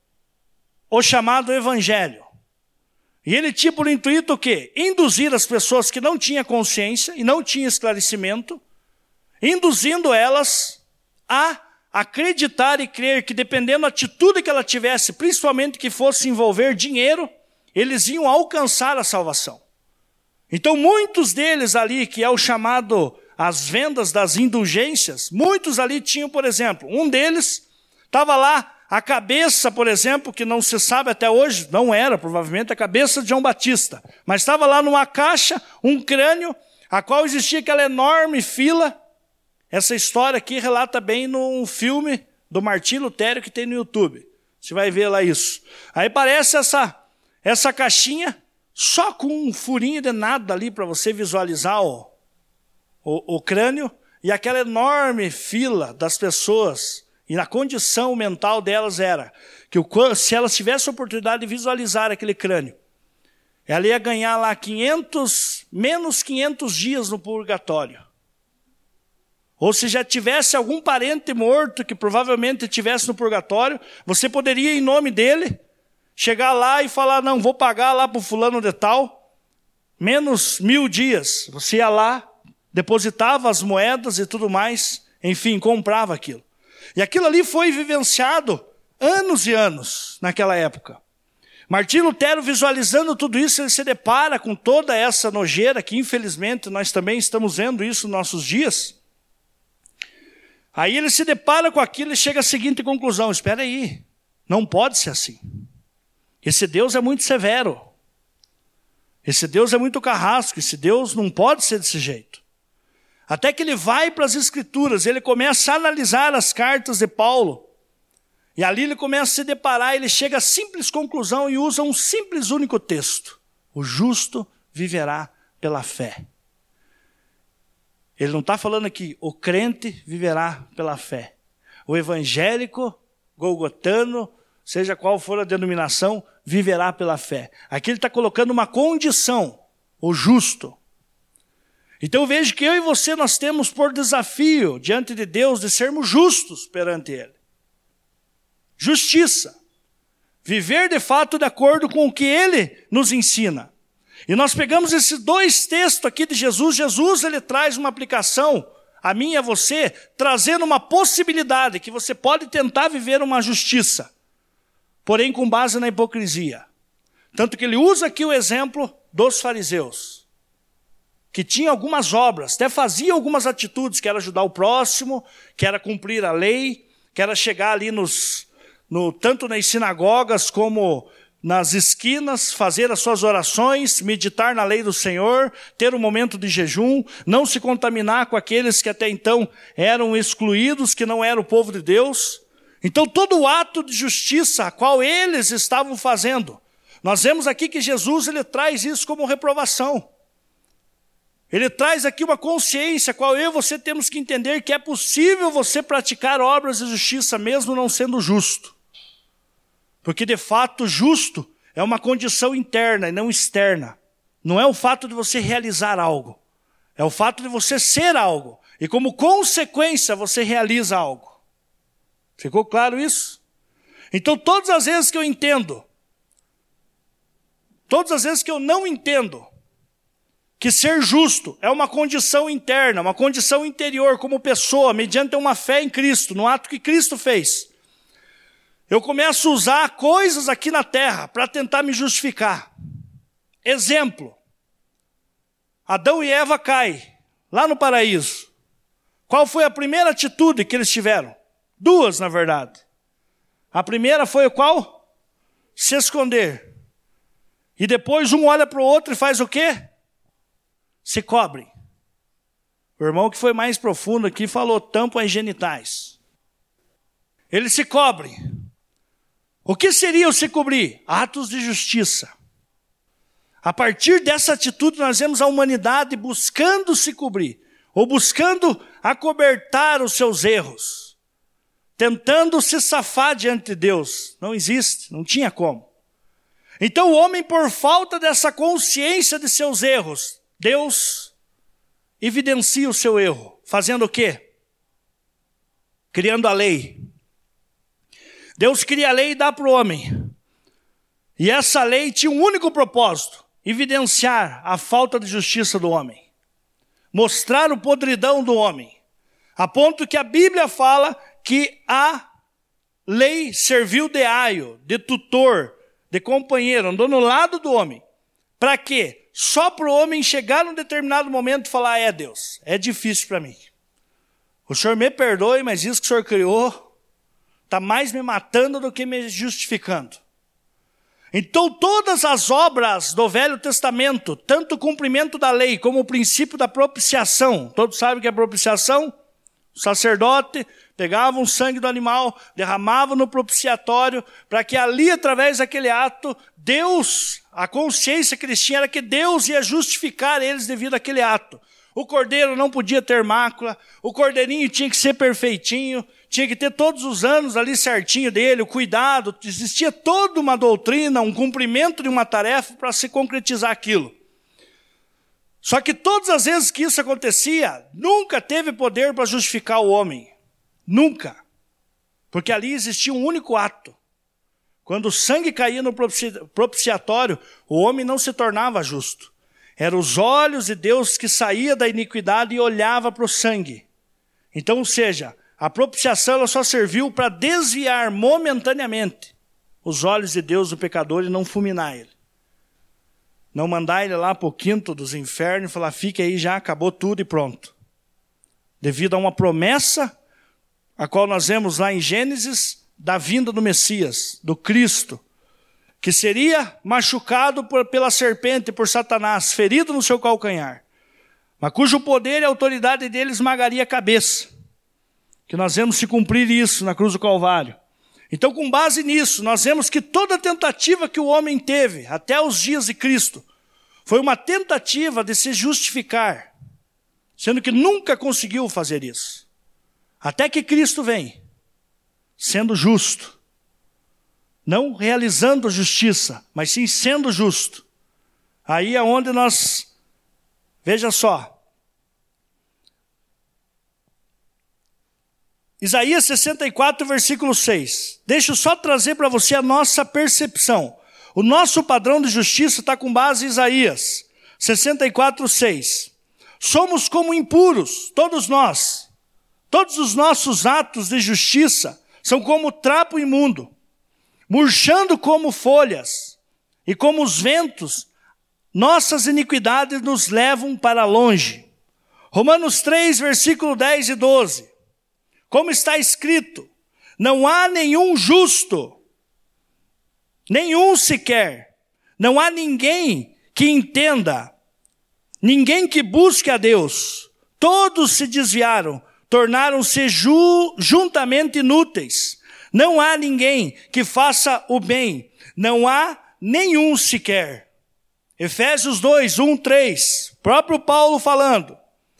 o chamado evangelho. E ele tinha por intuito o quê? Induzir as pessoas que não tinham consciência e não tinham esclarecimento, induzindo elas a acreditar e crer que dependendo da atitude que ela tivesse, principalmente que fosse envolver dinheiro, eles iam alcançar a salvação. Então muitos deles ali, que é o chamado as vendas das indulgências, muitos ali tinham, por exemplo, um deles estava lá, a cabeça, por exemplo, que não se sabe até hoje, não era provavelmente a cabeça de João Batista, mas estava lá numa caixa, um crânio, a qual existia aquela enorme fila. Essa história aqui relata bem num filme do Martinho Lutero que tem no YouTube. Você vai ver lá isso. Aí parece essa caixinha, só com um furinho de nada ali para você visualizar o crânio, e aquela enorme fila das pessoas. E na condição mental delas era que se elas tivessem a oportunidade de visualizar aquele crânio, ela ia ganhar lá menos 500 dias no purgatório. Ou se já tivesse algum parente morto que provavelmente estivesse no purgatório, você poderia, em nome dele, chegar lá e falar, não, vou pagar lá para o fulano de tal, menos 1000 dias. Você ia lá, depositava as moedas e tudo mais, enfim, comprava aquilo. E aquilo ali foi vivenciado anos e anos naquela época. Martinho Lutero, visualizando tudo isso, ele se depara com toda essa nojeira, que infelizmente nós também estamos vendo isso nos nossos dias. Aí ele se depara com aquilo e chega à seguinte conclusão, espera aí, não pode ser assim. Esse Deus é muito severo. Esse Deus é muito carrasco, esse Deus não pode ser desse jeito. Até que ele vai para as Escrituras, ele começa a analisar as cartas de Paulo. E ali ele começa a se deparar, ele chega à simples conclusão e usa um simples único texto. O justo viverá pela fé. Ele não está falando aqui, o crente viverá pela fé. O evangélico, golgotano, seja qual for a denominação, viverá pela fé. Aqui ele está colocando uma condição, o justo. Então eu vejo que eu e você nós temos por desafio diante de Deus de sermos justos perante Ele. Justiça. Viver de fato de acordo com o que ele nos ensina. E nós pegamos esses dois textos aqui de Jesus. Jesus, ele traz uma aplicação a mim e a você, trazendo uma possibilidade que você pode tentar viver uma justiça, porém com base na hipocrisia. Tanto que ele usa aqui o exemplo dos fariseus, que tinham algumas obras, até faziam algumas atitudes, que era ajudar o próximo, que era cumprir a lei, que era chegar ali tanto nas sinagogas como nas esquinas, fazer as suas orações, meditar na lei do Senhor, ter um momento de jejum, não se contaminar com aqueles que até então eram excluídos, que não eram o povo de Deus. Então todo o ato de justiça a qual eles estavam fazendo, nós vemos aqui que Jesus ele traz isso como reprovação. Ele traz aqui uma consciência a qual eu e você temos que entender que é possível você praticar obras de justiça mesmo não sendo justo. Porque, de fato, justo é uma condição interna e não externa. Não é o fato de você realizar algo. É o fato de você ser algo. E, como consequência, você realiza algo. Ficou claro isso? Então, todas as vezes que eu entendo, todas as vezes que eu não entendo que ser justo é uma condição interna, uma condição interior como pessoa, mediante uma fé em Cristo, no ato que Cristo fez, eu começo a usar coisas aqui na terra para tentar me justificar. Exemplo. Adão e Eva caem lá no paraíso. Qual foi a primeira atitude que eles tiveram? Duas, na verdade. A primeira foi qual? Se esconder. E depois um olha para o outro e faz o quê? Se cobre. O irmão que foi mais profundo aqui falou tampam as genitais. Ele se cobre. O que seria o se cobrir? Atos de justiça. A partir dessa atitude nós vemos a humanidade buscando se cobrir, ou buscando acobertar os seus erros, tentando se safar diante de Deus. Não existe, não tinha como. Então o homem, por falta dessa consciência de seus erros, Deus evidencia o seu erro, fazendo o quê? Criando a lei. Deus cria a lei e dá para o homem. E essa lei tinha um único propósito: evidenciar a falta de justiça do homem. Mostrar o podridão do homem. A ponto que a Bíblia fala que a lei serviu de aio, de tutor, de companheiro, andou no lado do homem. Para quê? Só para o homem chegar num determinado momento e falar: Deus, é difícil para mim. O Senhor me perdoe, mas isso que o Senhor criou está mais me matando do que me justificando. Então todas as obras do Velho Testamento, tanto o cumprimento da lei como o princípio da propiciação, todos sabem o que é propiciação? O sacerdote pegava o sangue do animal, derramava no propiciatório, para que ali, através daquele ato, Deus, a consciência que eles tinham era que Deus ia justificar eles devido àquele ato. O cordeiro não podia ter mácula, o cordeirinho tinha que ser perfeitinho, tinha que ter todos os anos ali certinho dele, o cuidado, existia toda uma doutrina, um cumprimento de uma tarefa para se concretizar aquilo. Só que todas as vezes que isso acontecia, nunca teve poder para justificar o homem. Nunca. Porque ali existia um único ato. Quando o sangue caía no propiciatório, o homem não se tornava justo. Eram os olhos de Deus que saía da iniquidade e olhava para o sangue. Então, ou seja, a propiciação ela só serviu para desviar momentaneamente os olhos de Deus do pecador e não fulminar ele. Não mandar ele lá para o quinto dos infernos e falar: fique aí, já acabou tudo e pronto. Devido a uma promessa, a qual nós vemos lá em Gênesis, da vinda do Messias, do Cristo, que seria machucado pela serpente, por Satanás, ferido no seu calcanhar, mas cujo poder e autoridade dele esmagaria a cabeça. Que nós vemos se cumprir isso na cruz do Calvário. Então, com base nisso, nós vemos que toda tentativa que o homem teve, até os dias de Cristo, foi uma tentativa de se justificar, sendo que nunca conseguiu fazer isso. Até que Cristo vem, sendo justo, não realizando justiça, mas sim sendo justo. Aí é onde nós, veja só, Isaías 64, versículo 6. Deixa eu só trazer para você a nossa percepção. O nosso padrão de justiça está com base em Isaías 64, 6. Somos como impuros, todos nós. Todos os nossos atos de justiça são como trapo imundo, murchando como folhas, e como os ventos, nossas iniquidades nos levam para longe. Romanos 3, versículo 10 e 12. Como está escrito, não há nenhum justo, nenhum sequer, não há ninguém que entenda, ninguém que busque a Deus. Todos se desviaram, tornaram-se juntamente inúteis. Não há ninguém que faça o bem, não há nenhum sequer. Efésios 2, 1, 3, próprio Paulo falando.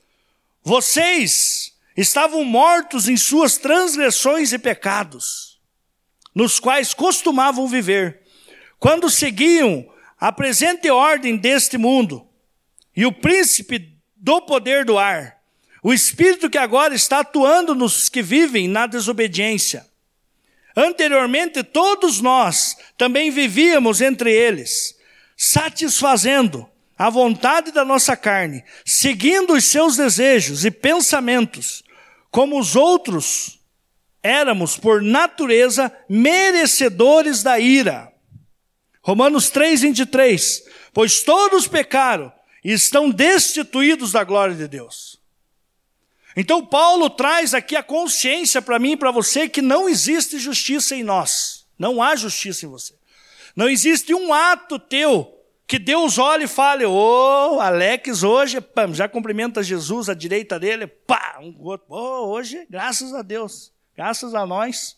Vocês estavam mortos em suas transgressões e pecados, nos quais costumavam viver, quando seguiam a presente ordem deste mundo, e o príncipe do poder do ar, o espírito que agora está atuando nos que vivem na desobediência. Anteriormente, todos nós também vivíamos entre eles, satisfazendo a vontade da nossa carne, seguindo os seus desejos e pensamentos, como os outros éramos, por natureza, merecedores da ira. Romanos 3, 23. Pois todos pecaram e estão destituídos da glória de Deus. Então Paulo traz aqui a consciência para mim e para você que não existe justiça em nós. Não há justiça em você. Não existe um ato teu que Deus olhe e fale, Alex hoje, já cumprimenta Jesus à direita dele, hoje, graças a Deus, graças a nós,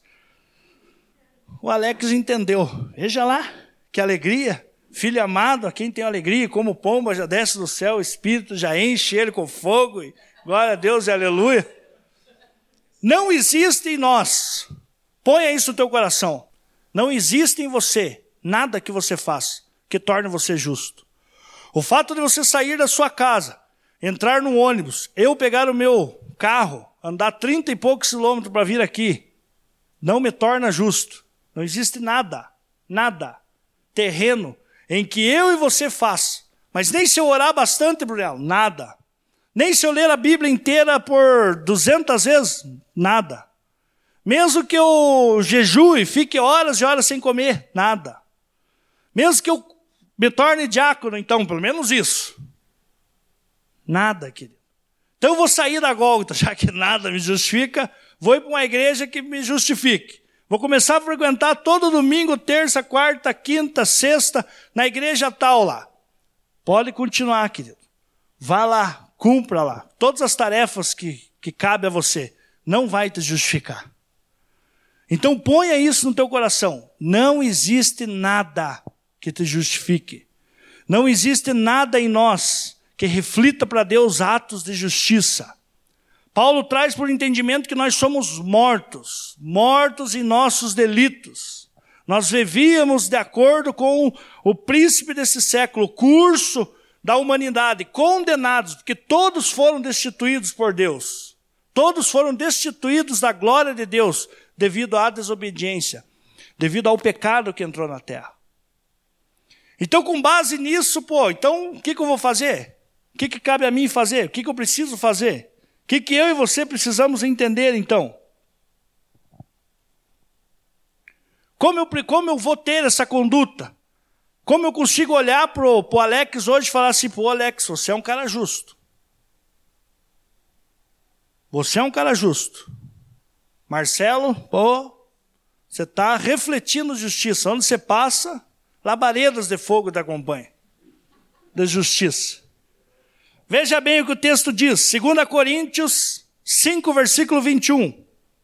o Alex entendeu. Veja lá, que alegria, filho amado, a quem tem alegria, como pomba já desce do céu, o Espírito já enche ele com fogo, e glória a Deus e aleluia. Não existe em nós, ponha isso no teu coração, não existe em você nada que você faça que torne você justo. O fato de você sair da sua casa, entrar no ônibus, eu pegar o meu carro, andar 30 e poucos quilômetros para vir aqui, não me torna justo. Não existe nada terreno em que eu e você faça, mas nem se eu orar bastante, Brunel, nada. Nem se eu ler a Bíblia inteira por 200 vezes, nada. Mesmo que eu jejue e fique horas e horas sem comer, nada. Mesmo que eu me torne diácono, então, pelo menos isso. Nada, querido. Então eu vou sair da Gólgota, já que nada me justifica, vou ir para uma igreja que me justifique. Vou começar a frequentar todo domingo, terça, quarta, quinta, sexta, na igreja tal lá. Pode continuar, querido. Vá lá, cumpra lá. Todas as tarefas que cabe a você. Não vai te justificar. Então ponha isso no teu coração. Não existe nada que te justifique. Não existe nada em nós que reflita para Deus atos de justiça. Paulo traz por entendimento que nós somos mortos em nossos delitos. Nós vivíamos de acordo com o príncipe desse século, o curso da humanidade, condenados, porque todos foram destituídos por Deus. Todos foram destituídos da glória de Deus devido à desobediência, devido ao pecado que entrou na terra. Então, com base nisso, então o que eu vou fazer? O que cabe a mim fazer? O que eu preciso fazer? O que eu e você precisamos entender, então? Como eu vou ter essa conduta? Como eu consigo olhar para o Alex hoje e falar assim, Alex, você é um cara justo. Você é um cara justo. Marcelo, você está refletindo justiça. Onde você passa, labaredas de fogo te acompanham. De justiça. Veja bem o que o texto diz. 2 Coríntios 5, versículo 21.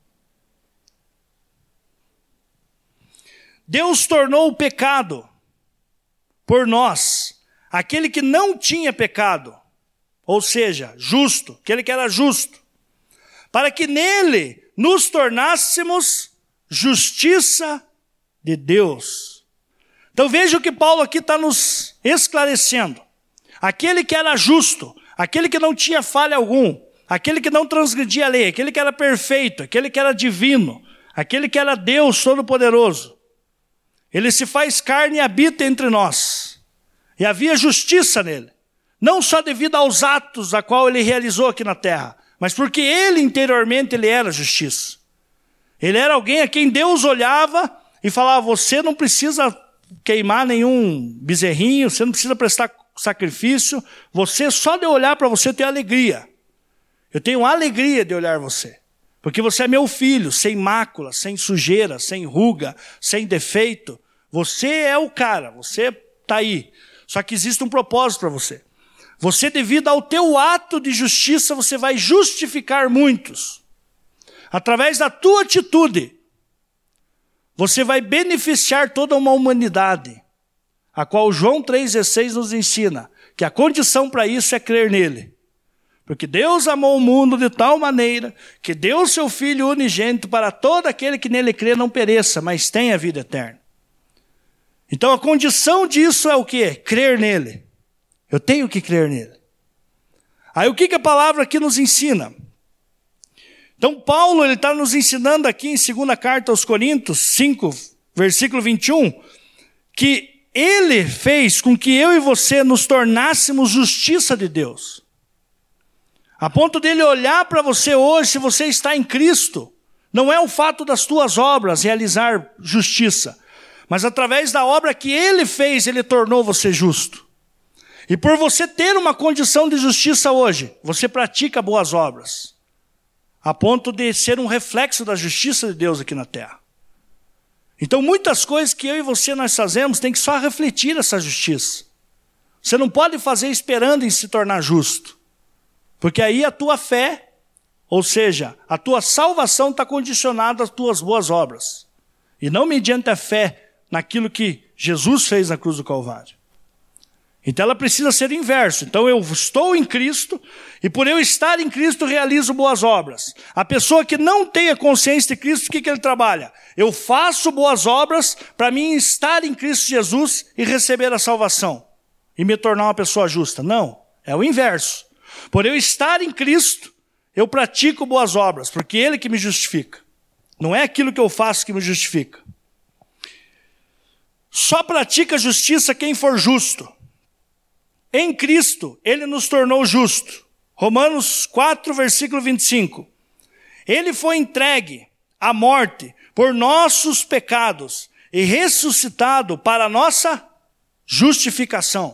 Deus tornou o pecado por nós, aquele que não tinha pecado, ou seja, justo, aquele que era justo, para que nele nos tornássemos justiça de Deus. Então veja o que Paulo aqui está nos esclarecendo. Aquele que era justo, aquele que não tinha falha algum, aquele que não transgredia a lei, aquele que era perfeito, aquele que era divino, aquele que era Deus Todo-Poderoso, ele se faz carne e habita entre nós. E havia justiça nele, não só devido aos atos a qual ele realizou aqui na terra, mas porque ele interiormente ele era justiça. Ele era alguém a quem Deus olhava e falava, você não precisa queimar nenhum bezerrinho, você não precisa prestar sacrifício, você só de olhar para você tem alegria. Eu tenho alegria de olhar você, porque você é meu filho, sem mácula, sem sujeira, sem ruga, sem defeito. Você é o cara, você está aí. Só que existe um propósito para você. Você, devido ao teu ato de justiça, você vai justificar muitos. Através da tua atitude, você vai beneficiar toda uma humanidade, a qual João 3,16 nos ensina, que a condição para isso é crer nele. Porque Deus amou o mundo de tal maneira, que deu o seu Filho unigênito para todo aquele que nele crê não pereça, mas tenha vida eterna. Então a condição disso é o quê? Crer nele. Eu tenho que crer nele. Aí o que a palavra aqui nos ensina? Então Paulo está nos ensinando aqui em 2ª carta aos Coríntios 5, versículo 21, que ele fez com que eu e você nos tornássemos justiça de Deus. A ponto dele olhar para você hoje, se você está em Cristo, não é o fato das tuas obras realizar justiça, mas através da obra que ele fez, ele tornou você justo. E por você ter uma condição de justiça hoje, você pratica boas obras, a ponto de ser um reflexo da justiça de Deus aqui na terra. Então muitas coisas que eu e você nós fazemos, tem que só refletir essa justiça. Você não pode fazer esperando em se tornar justo. Porque aí a tua fé, ou seja, a tua salvação está condicionada às tuas boas obras. E não mediante a fé naquilo que Jesus fez na cruz do Calvário. Então ela precisa ser inverso. Então eu estou em Cristo, e por eu estar em Cristo realizo boas obras. A pessoa que não tem a consciência de Cristo, o que ele trabalha? Eu faço boas obras para mim estar em Cristo Jesus e receber a salvação. E me tornar uma pessoa justa. Não, é o inverso. Por eu estar em Cristo, eu pratico boas obras, porque Ele que me justifica. Não é aquilo que eu faço que me justifica. Só pratica justiça quem for justo. Em Cristo, Ele nos tornou justo. Romanos 4, versículo 25. Ele foi entregue à morte por nossos pecados e ressuscitado para a nossa justificação.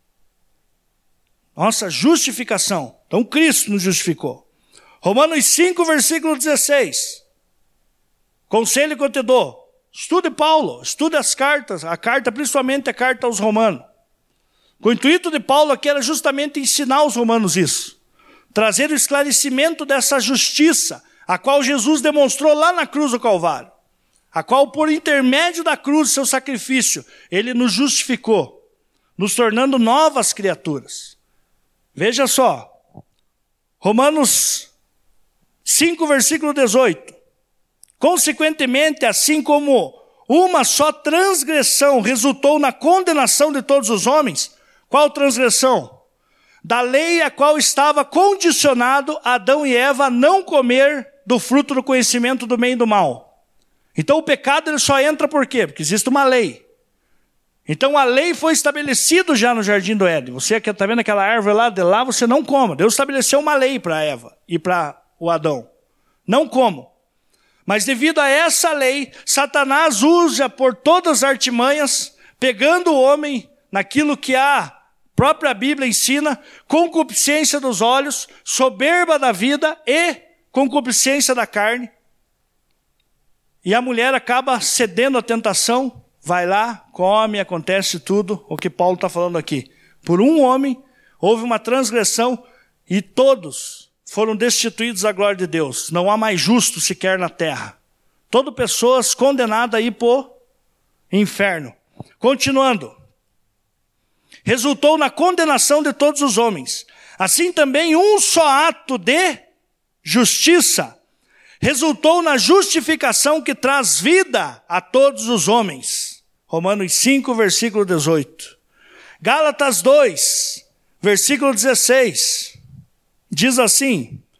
Nossa justificação. Então Cristo nos justificou. Romanos 5, versículo 16. Conselho que eu te dou. Estude Paulo, estude as cartas, a carta, principalmente a carta aos Romanos. O intuito de Paulo aqui era justamente ensinar aos romanos isso. Trazer o esclarecimento dessa justiça, a qual Jesus demonstrou lá na cruz do Calvário. A qual, por intermédio da cruz, seu sacrifício, Ele nos justificou, nos tornando novas criaturas. Veja só, Romanos 5, versículo 18. Consequentemente, assim como uma só transgressão resultou na condenação de todos os homens, qual transgressão? Da lei a qual estava condicionado Adão e Eva a não comer do fruto do conhecimento do bem e do mal. Então o pecado ele só entra por quê? Porque existe uma lei. Então a lei foi estabelecida já no Jardim do Éden. Você que está vendo aquela árvore lá, de lá você não coma. Deus estabeleceu uma lei para Eva e para o Adão. Não como. Mas devido a essa lei, Satanás usa por todas as artimanhas, pegando o homem naquilo que a própria Bíblia ensina, concupiscência dos olhos, soberba da vida e concupiscência da carne. E a mulher acaba cedendo à tentação, vai lá, come, acontece tudo o que Paulo está falando aqui. Por um homem, houve uma transgressão e todos foram destituídos da glória de Deus. Não há mais justo sequer na terra. Todas pessoas condenadas a ir para o inferno. Continuando. Resultou na condenação de todos os homens. Assim também um só ato de justiça resultou na justificação que traz vida a todos os homens. Romanos 5, versículo 18. Gálatas 2, versículo 16. Diz assim: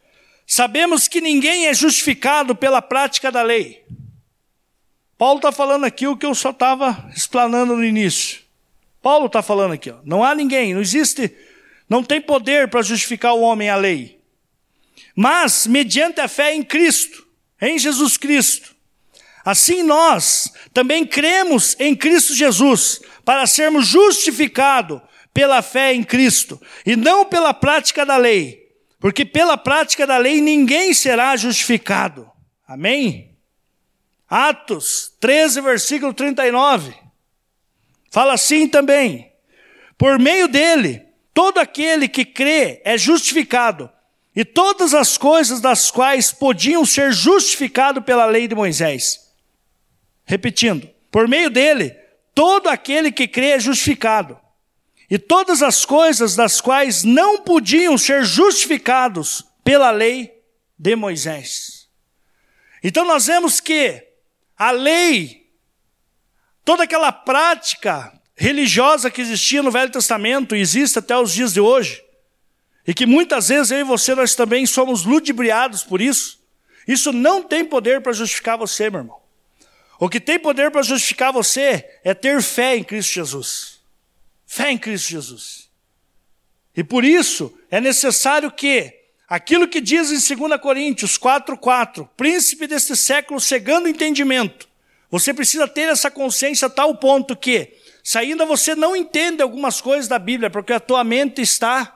sabemos que ninguém é justificado pela prática da lei. Paulo está falando aqui o que eu só estava explanando no início. Paulo está falando aqui, ó, não há ninguém, não existe, não tem poder para justificar o homem a lei. Mas, mediante a fé em Cristo, em Jesus Cristo, assim nós também cremos em Cristo Jesus, para sermos justificados pela fé em Cristo, e não pela prática da lei, porque pela prática da lei ninguém será justificado. Amém? Atos 13, versículo 39, fala assim também: por meio dele, todo aquele que crê é justificado, e todas as coisas das quais podiam ser justificados pela lei de Moisés. Repetindo, por meio dele, todo aquele que crê é justificado, e todas as coisas das quais não podiam ser justificados pela lei de Moisés. Então nós vemos que a lei, toda aquela prática religiosa que existia no Velho Testamento, e existe até os dias de hoje, e que muitas vezes eu e você, nós também somos ludibriados por isso, isso não tem poder para justificar você, meu irmão. O que tem poder para justificar você é ter fé em Cristo Jesus. Fé em Cristo Jesus. E por isso é necessário que aquilo que diz em 2 Coríntios 4:4, príncipe deste século cegando o entendimento, você precisa ter essa consciência a tal ponto que, se ainda você não entende algumas coisas da Bíblia, porque a tua mente está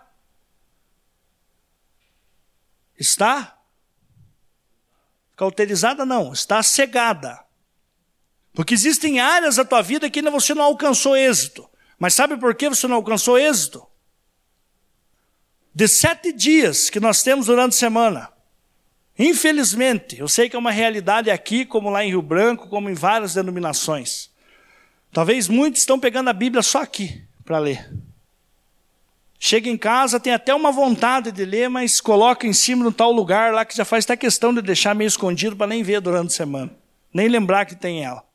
cauterizada, não, está cegada. Porque existem áreas da tua vida que ainda você não alcançou êxito. Mas sabe por que você não alcançou êxito? De 7 dias que nós temos durante a semana, infelizmente, eu sei que é uma realidade aqui, como lá em Rio Branco, como em várias denominações. Talvez muitos estão pegando a Bíblia só aqui para ler. Chega em casa, tem até uma vontade de ler, mas coloca em cima no tal lugar lá que já faz até questão de deixar meio escondido para nem ver durante a semana. Nem lembrar que tem ela.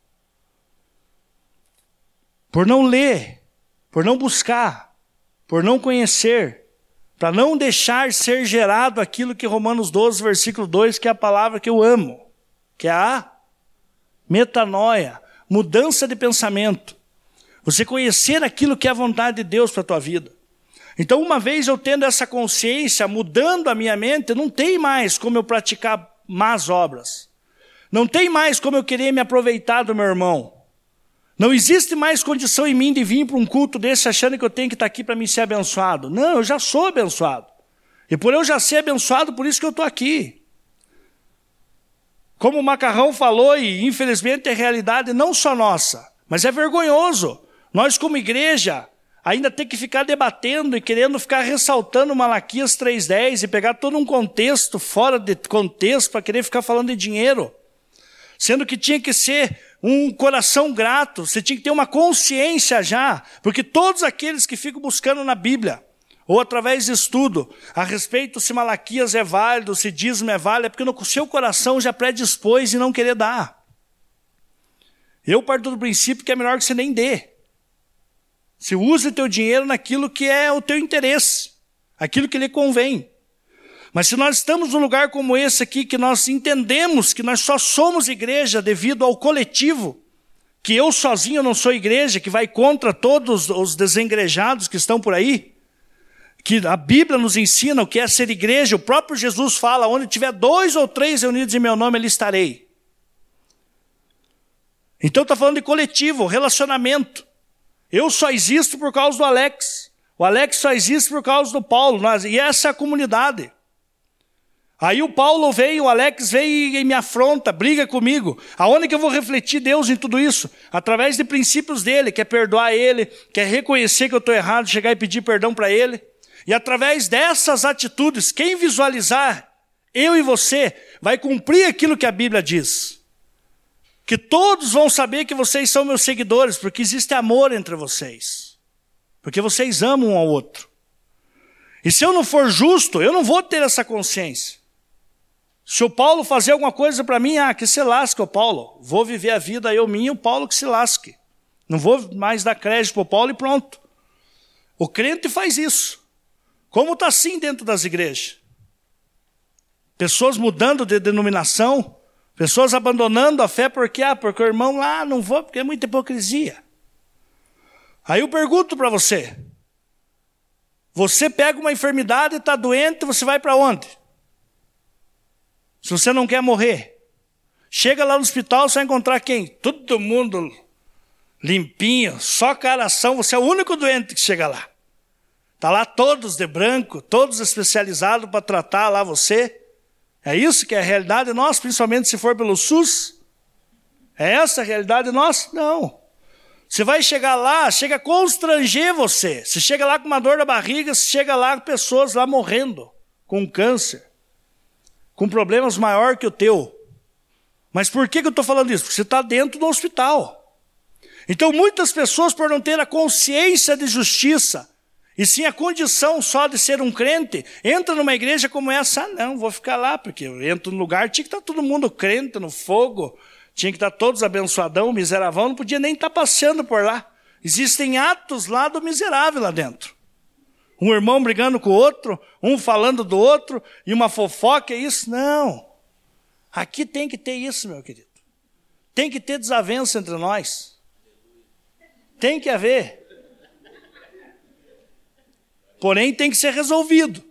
Por não ler, por não buscar, por não conhecer, para não deixar ser gerado aquilo que Romanos 12, versículo 2, que é a palavra que eu amo, que é a metanoia, mudança de pensamento. Você conhecer aquilo que é a vontade de Deus para a tua vida. Então, uma vez eu tendo essa consciência, mudando a minha mente, não tem mais como eu praticar más obras. Não tem mais como eu querer me aproveitar do meu irmão. Não existe mais condição em mim de vir para um culto desse achando que eu tenho que estar aqui para me ser abençoado. Não, eu já sou abençoado. E por eu já ser abençoado, por isso que eu estou aqui. Como o Macarrão falou, e infelizmente é realidade não só nossa, mas é vergonhoso. Nós como igreja ainda tem que ficar debatendo e querendo ficar ressaltando Malaquias 3:10 e pegar todo um contexto fora de contexto para querer ficar falando de dinheiro. Sendo que tinha que ser um coração grato, você tinha que ter uma consciência já, porque todos aqueles que ficam buscando na Bíblia, ou através de estudo, a respeito se Malaquias é válido, se dízimo é válido, é porque no seu coração já predispôs e não querer dar. Eu parto do princípio que é melhor que você nem dê. Você use o teu dinheiro naquilo que é o teu interesse, aquilo que lhe convém. Mas se nós estamos num lugar como esse aqui, que nós entendemos que nós só somos igreja devido ao coletivo, que eu sozinho não sou igreja, que vai contra todos os desengrejados que estão por aí, que a Bíblia nos ensina o que é ser igreja, o próprio Jesus fala, onde tiver 2 ou 3 reunidos em meu nome, ali estarei. Então está falando de coletivo, relacionamento. Eu só existo por causa do Alex. O Alex só existe por causa do Paulo. E essa é a comunidade. Aí o Paulo veio, o Alex veio e me afronta, briga comigo. Aonde que eu vou refletir Deus em tudo isso? Através de princípios dele, que é perdoar ele, que é reconhecer que eu estou errado, chegar e pedir perdão para ele. E através dessas atitudes, quem visualizar, eu e você, vai cumprir aquilo que a Bíblia diz. Que todos vão saber que vocês são meus seguidores, porque existe amor entre vocês. Porque vocês amam um ao outro. E se eu não for justo, eu não vou ter essa consciência. Se o Paulo fazer alguma coisa para mim, que se lasque o Paulo. Vou viver a vida eu minha e o Paulo que se lasque. Não vou mais dar crédito para o Paulo e pronto. O crente faz isso. Como está assim dentro das igrejas? pessoas mudando de denominação, pessoas abandonando a fé porque o irmão lá não vou, porque é muita hipocrisia. Aí eu pergunto para você, você pega uma enfermidade, está doente, você vai para onde? Se você não quer morrer. Chega lá no hospital, você vai encontrar quem? Todo mundo limpinho, só caração, você é o único doente que chega lá. Está lá todos de branco, todos especializados para tratar lá você. É isso que é a realidade nossa, principalmente se for pelo SUS? É essa a realidade nossa? Não. Você vai chegar lá, chega a constranger você. Você chega lá com uma dor na barriga, você chega lá com pessoas lá morrendo, com câncer, com problemas maior que o teu. Mas por que eu estou falando isso? Porque você está dentro do hospital. Então muitas pessoas, por não ter a consciência de justiça, e sim a condição só de ser um crente, entra numa igreja como essa, não, vou ficar lá, porque eu entro no lugar, tinha que estar todo mundo crente no fogo, tinha que estar todos abençoadão, miseravão, não podia nem estar passeando por lá. Existem atos lá do miserável lá dentro. Um irmão brigando com o outro, um falando do outro, e uma fofoca, é isso? Não. Aqui tem que ter isso, meu querido. Tem que ter desavença entre nós. Tem que haver. Porém, tem que ser resolvido.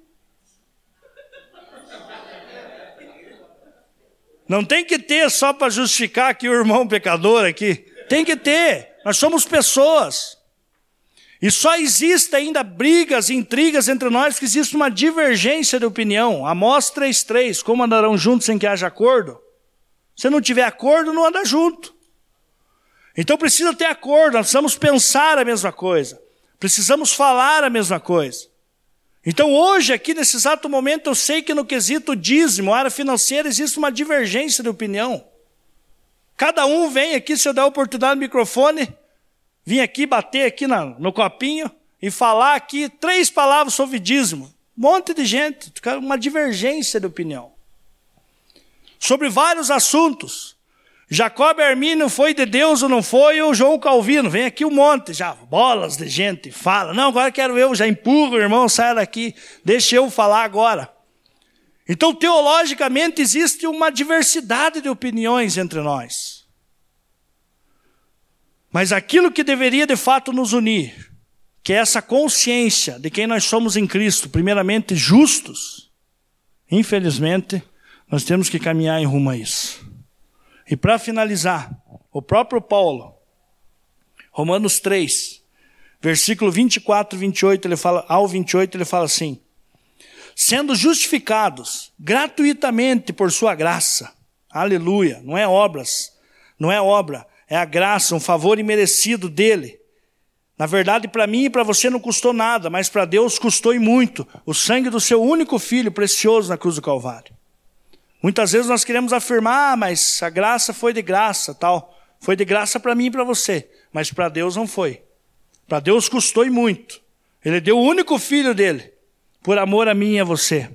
Não tem que ter só para justificar aqui o irmão pecador aqui. Tem que ter. Nós somos pessoas. E só existe ainda brigas, intrigas entre nós, porque existe uma divergência de opinião. Amós 3:3, como andarão juntos sem que haja acordo? Se não tiver acordo, não anda junto. Então precisa ter acordo, nós precisamos pensar a mesma coisa. Precisamos falar a mesma coisa. Então hoje, aqui nesse exato momento, eu sei que no quesito dízimo, área financeira, existe uma divergência de opinião. Cada um vem aqui, se eu der a oportunidade no microfone, vim aqui bater aqui no copinho e falar aqui 3 palavras sobre dízimo. Um monte de gente, uma divergência de opinião. Sobre vários assuntos. Jacob Armínio foi de Deus ou não foi, ou João Calvino, vem aqui um monte, já bolas de gente, fala, não, agora quero eu, já empurro o irmão, saia daqui, deixa eu falar agora. Então, teologicamente, existe uma diversidade de opiniões entre nós. Mas aquilo que deveria de fato nos unir, que é essa consciência de quem nós somos em Cristo, primeiramente justos, infelizmente, nós temos que caminhar em rumo a isso. E para finalizar, o próprio Paulo, Romanos 3, versículo 24 e 28, ao 28, ele fala assim: sendo justificados gratuitamente por sua graça, aleluia, não é obras, não é obra, é a graça, um favor imerecido dele. Na verdade, para mim e para você não custou nada, mas para Deus custou e muito, o sangue do seu único filho precioso na cruz do Calvário. Muitas vezes nós queremos afirmar, mas a graça foi de graça, tal. Foi de graça para mim e para você, mas para Deus não foi. Para Deus custou e muito. Ele deu o único filho dele, por amor a mim e a você.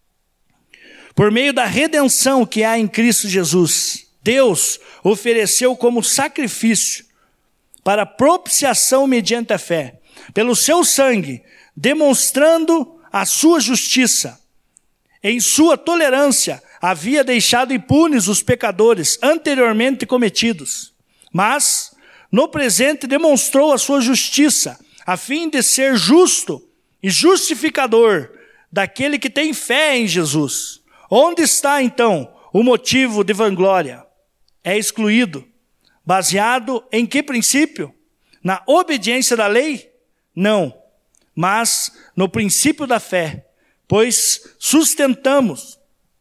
Por meio da redenção que há em Cristo Jesus, Deus ofereceu como sacrifício para propiciação mediante a fé, pelo seu sangue, demonstrando a sua justiça. Em sua tolerância, havia deixado impunes os pecadores anteriormente cometidos, mas, no presente, demonstrou a sua justiça, a fim de ser justo e justificador daquele que tem fé em Jesus. Onde está, então, o motivo de vanglória? É excluído. Baseado em que princípio? Na obediência da lei? Não, mas no princípio da fé, pois sustentamos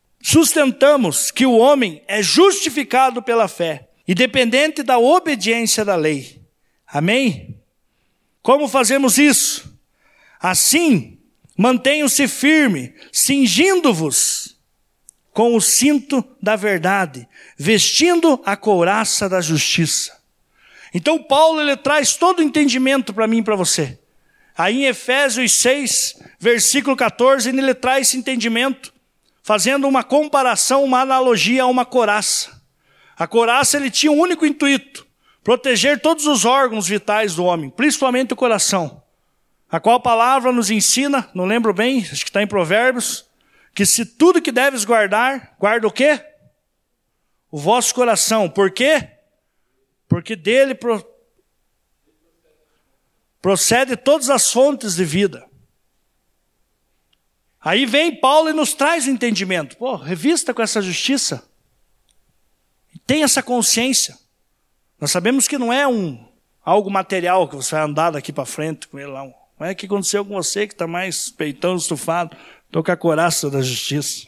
que o homem é justificado pela fé, independente da obediência da lei. Amém? Como fazemos isso? Assim, mantenham-se firmes, cingindo-vos com o cinto da verdade, vestindo a couraça da justiça. Então Paulo, ele traz todo o entendimento para mim e para você. Aí em Efésios 6, versículo 14, ele traz esse entendimento, fazendo uma comparação, uma analogia a uma couraça. A couraça, ele tinha um único intuito: proteger todos os órgãos vitais do homem, principalmente o coração. A qual palavra nos ensina, não lembro bem, acho que está em Provérbios, que se tudo que deves guardar, guarda o quê? O vosso coração. Por quê? Porque dele procede todas as fontes de vida. Aí vem Paulo e nos traz o entendimento. Pô, revista com essa justiça. Tem essa consciência. Nós sabemos que não é algo material que você vai andar daqui para frente com ele lá. Não é que aconteceu com você que está mais peitão estufado. Estou com a coraça da justiça.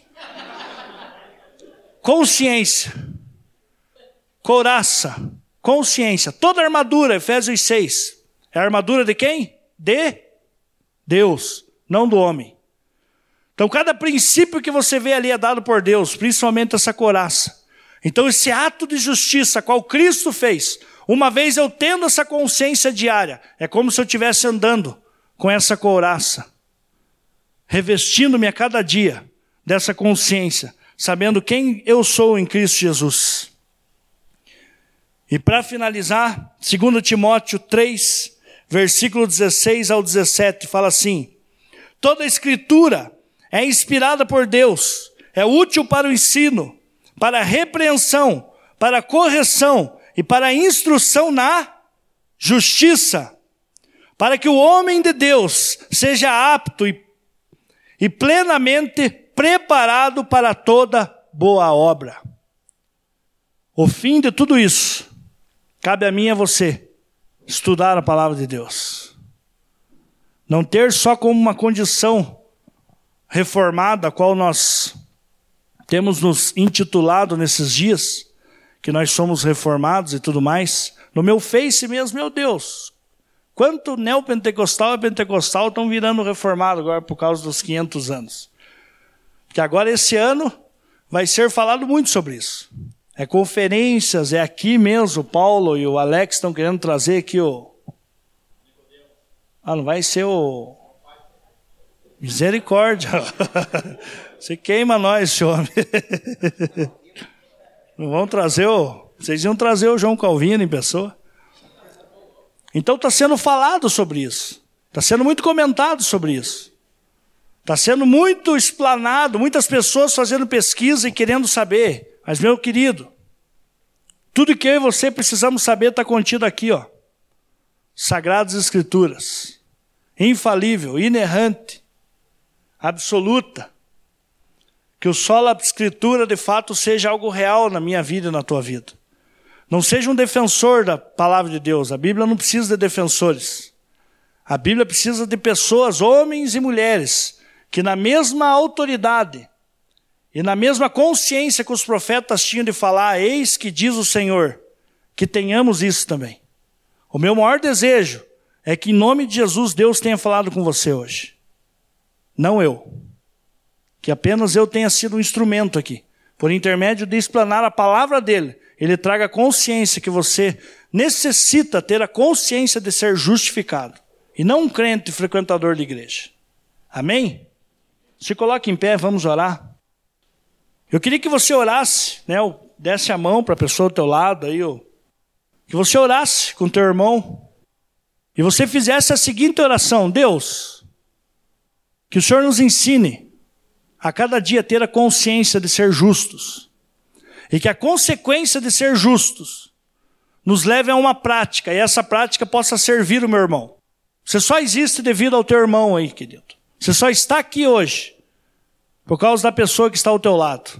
Consciência. Coraça. Consciência. Toda armadura, Efésios 6. É a armadura de quem? De Deus, não do homem. Então cada princípio que você vê ali é dado por Deus, principalmente essa coraça. Então esse ato de justiça, qual Cristo fez, uma vez eu tendo essa consciência diária, é como se eu estivesse andando com essa couraça, revestindo-me a cada dia dessa consciência, sabendo quem eu sou em Cristo Jesus. E para finalizar, 2 Timóteo 3, versículo 16 ao 17, fala assim: toda a escritura é inspirada por Deus, é útil para o ensino, para a repreensão, para a correção e para a instrução na justiça, para que o homem de Deus seja apto e plenamente preparado para toda boa obra. O fim de tudo isso, cabe a mim e a você estudar a palavra de Deus. Não ter só como uma condição reformada, a qual nós temos nos intitulado nesses dias, que nós somos reformados e tudo mais. No meu Face mesmo, meu Deus, quanto neopentecostal e pentecostal estão virando reformado agora por causa dos 500 anos. Porque agora esse ano vai ser falado muito sobre isso. É conferências, é aqui mesmo, o Paulo e o Alex estão querendo trazer aqui o... não vai ser o... Misericórdia. Você queima nós, esse homem. Não vão trazer Vocês iam trazer o João Calvino em pessoa. Então está sendo falado sobre isso. Está sendo muito comentado sobre isso. Está sendo muito explanado, muitas pessoas fazendo pesquisa e querendo saber. Mas, meu querido, tudo que eu e você precisamos saber está contido aqui, ó. Sagradas Escrituras. Infalível, inerrante, absoluta. Que o sola Escritura, de fato, seja algo real na minha vida e na tua vida. Não seja um defensor da palavra de Deus. A Bíblia não precisa de defensores. A Bíblia precisa de pessoas, homens e mulheres, que na mesma autoridade e na mesma consciência que os profetas tinham de falar, eis que diz o Senhor, que tenhamos isso também. O meu maior desejo é que em nome de Jesus Deus tenha falado com você hoje. Não eu. Que apenas eu tenha sido um instrumento aqui. Por intermédio de explanar a palavra dele, ele traga consciência que você necessita ter a consciência de ser justificado. E não um crente frequentador de igreja. Amém? Se coloque em pé, vamos orar. Eu queria que você orasse, né? Desse a mão para a pessoa do teu lado, aí, que você orasse com o teu irmão. E você fizesse a seguinte oração: Deus, que o Senhor nos ensine a cada dia ter a consciência de ser justos. E que a consequência de ser justos nos leve a uma prática, e essa prática possa servir o meu irmão. Você só existe devido ao teu irmão aí, querido. Você só está aqui hoje por causa da pessoa que está ao teu lado.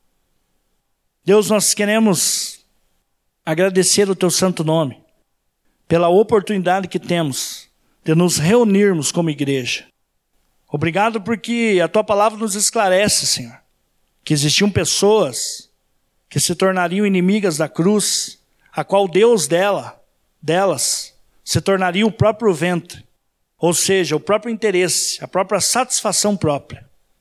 Deus, nós queremos agradecer o teu santo nome pela oportunidade que temos de nos reunirmos como igreja. Obrigado porque a tua palavra nos esclarece, Senhor, que existiam pessoas que se tornariam inimigas da cruz, a qual Deus delas se tornaria o próprio ventre, ou seja, o próprio interesse, a própria satisfação própria.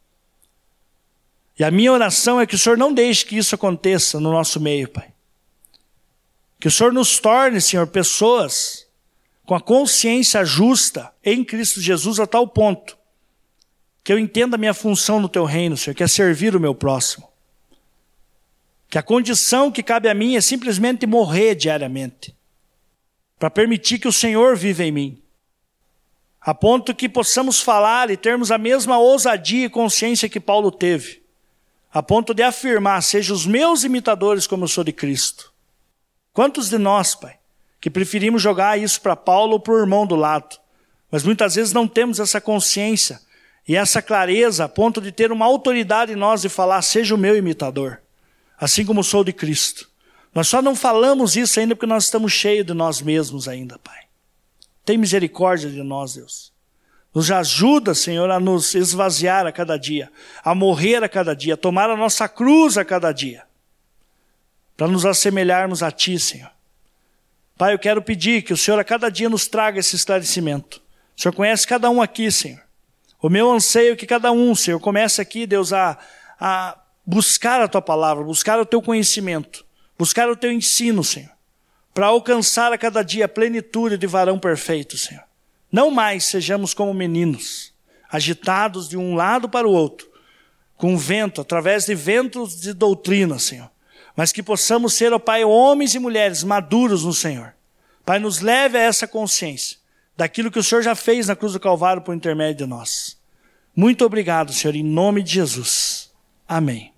E a minha oração é que o Senhor não deixe que isso aconteça no nosso meio, Pai. Que o Senhor nos torne, Senhor, pessoas com a consciência justa em Cristo Jesus a tal ponto que eu entenda a minha função no teu reino, Senhor, que é servir o meu próximo. Que a condição que cabe a mim é simplesmente morrer diariamente, para permitir que o Senhor viva em mim. a ponto que possamos falar e termos a mesma ousadia e consciência que Paulo teve, a ponto de afirmar, sejam os meus imitadores como eu sou de Cristo. Quantos de nós, Pai, que preferimos jogar isso para Paulo ou para o irmão do lado, mas muitas vezes não temos essa consciência e essa clareza a ponto de ter uma autoridade em nós de falar, seja o meu imitador, assim como sou de Cristo. Nós só não falamos isso ainda porque nós estamos cheios de nós mesmos ainda, Pai. Tem misericórdia de nós, Deus. Nos ajuda, Senhor, a nos esvaziar a cada dia, a morrer a cada dia, a tomar a nossa cruz a cada dia, para nos assemelharmos a Ti, Senhor. Pai, eu quero pedir que o Senhor a cada dia nos traga esse esclarecimento. O Senhor conhece cada um aqui, Senhor. O meu anseio é que cada um, Senhor, comece aqui, Deus, a buscar a Tua palavra, buscar o Teu conhecimento, buscar o Teu ensino, Senhor, para alcançar a cada dia a plenitude de varão perfeito, Senhor. Não mais sejamos como meninos, agitados de um lado para o outro, com vento, através de ventos de doutrina, Senhor. Mas que possamos ser, ó Pai, homens e mulheres maduros no Senhor. Pai, nos leve a essa consciência daquilo que o Senhor já fez na cruz do Calvário por intermédio de nós. Muito obrigado, Senhor, em nome de Jesus. Amém.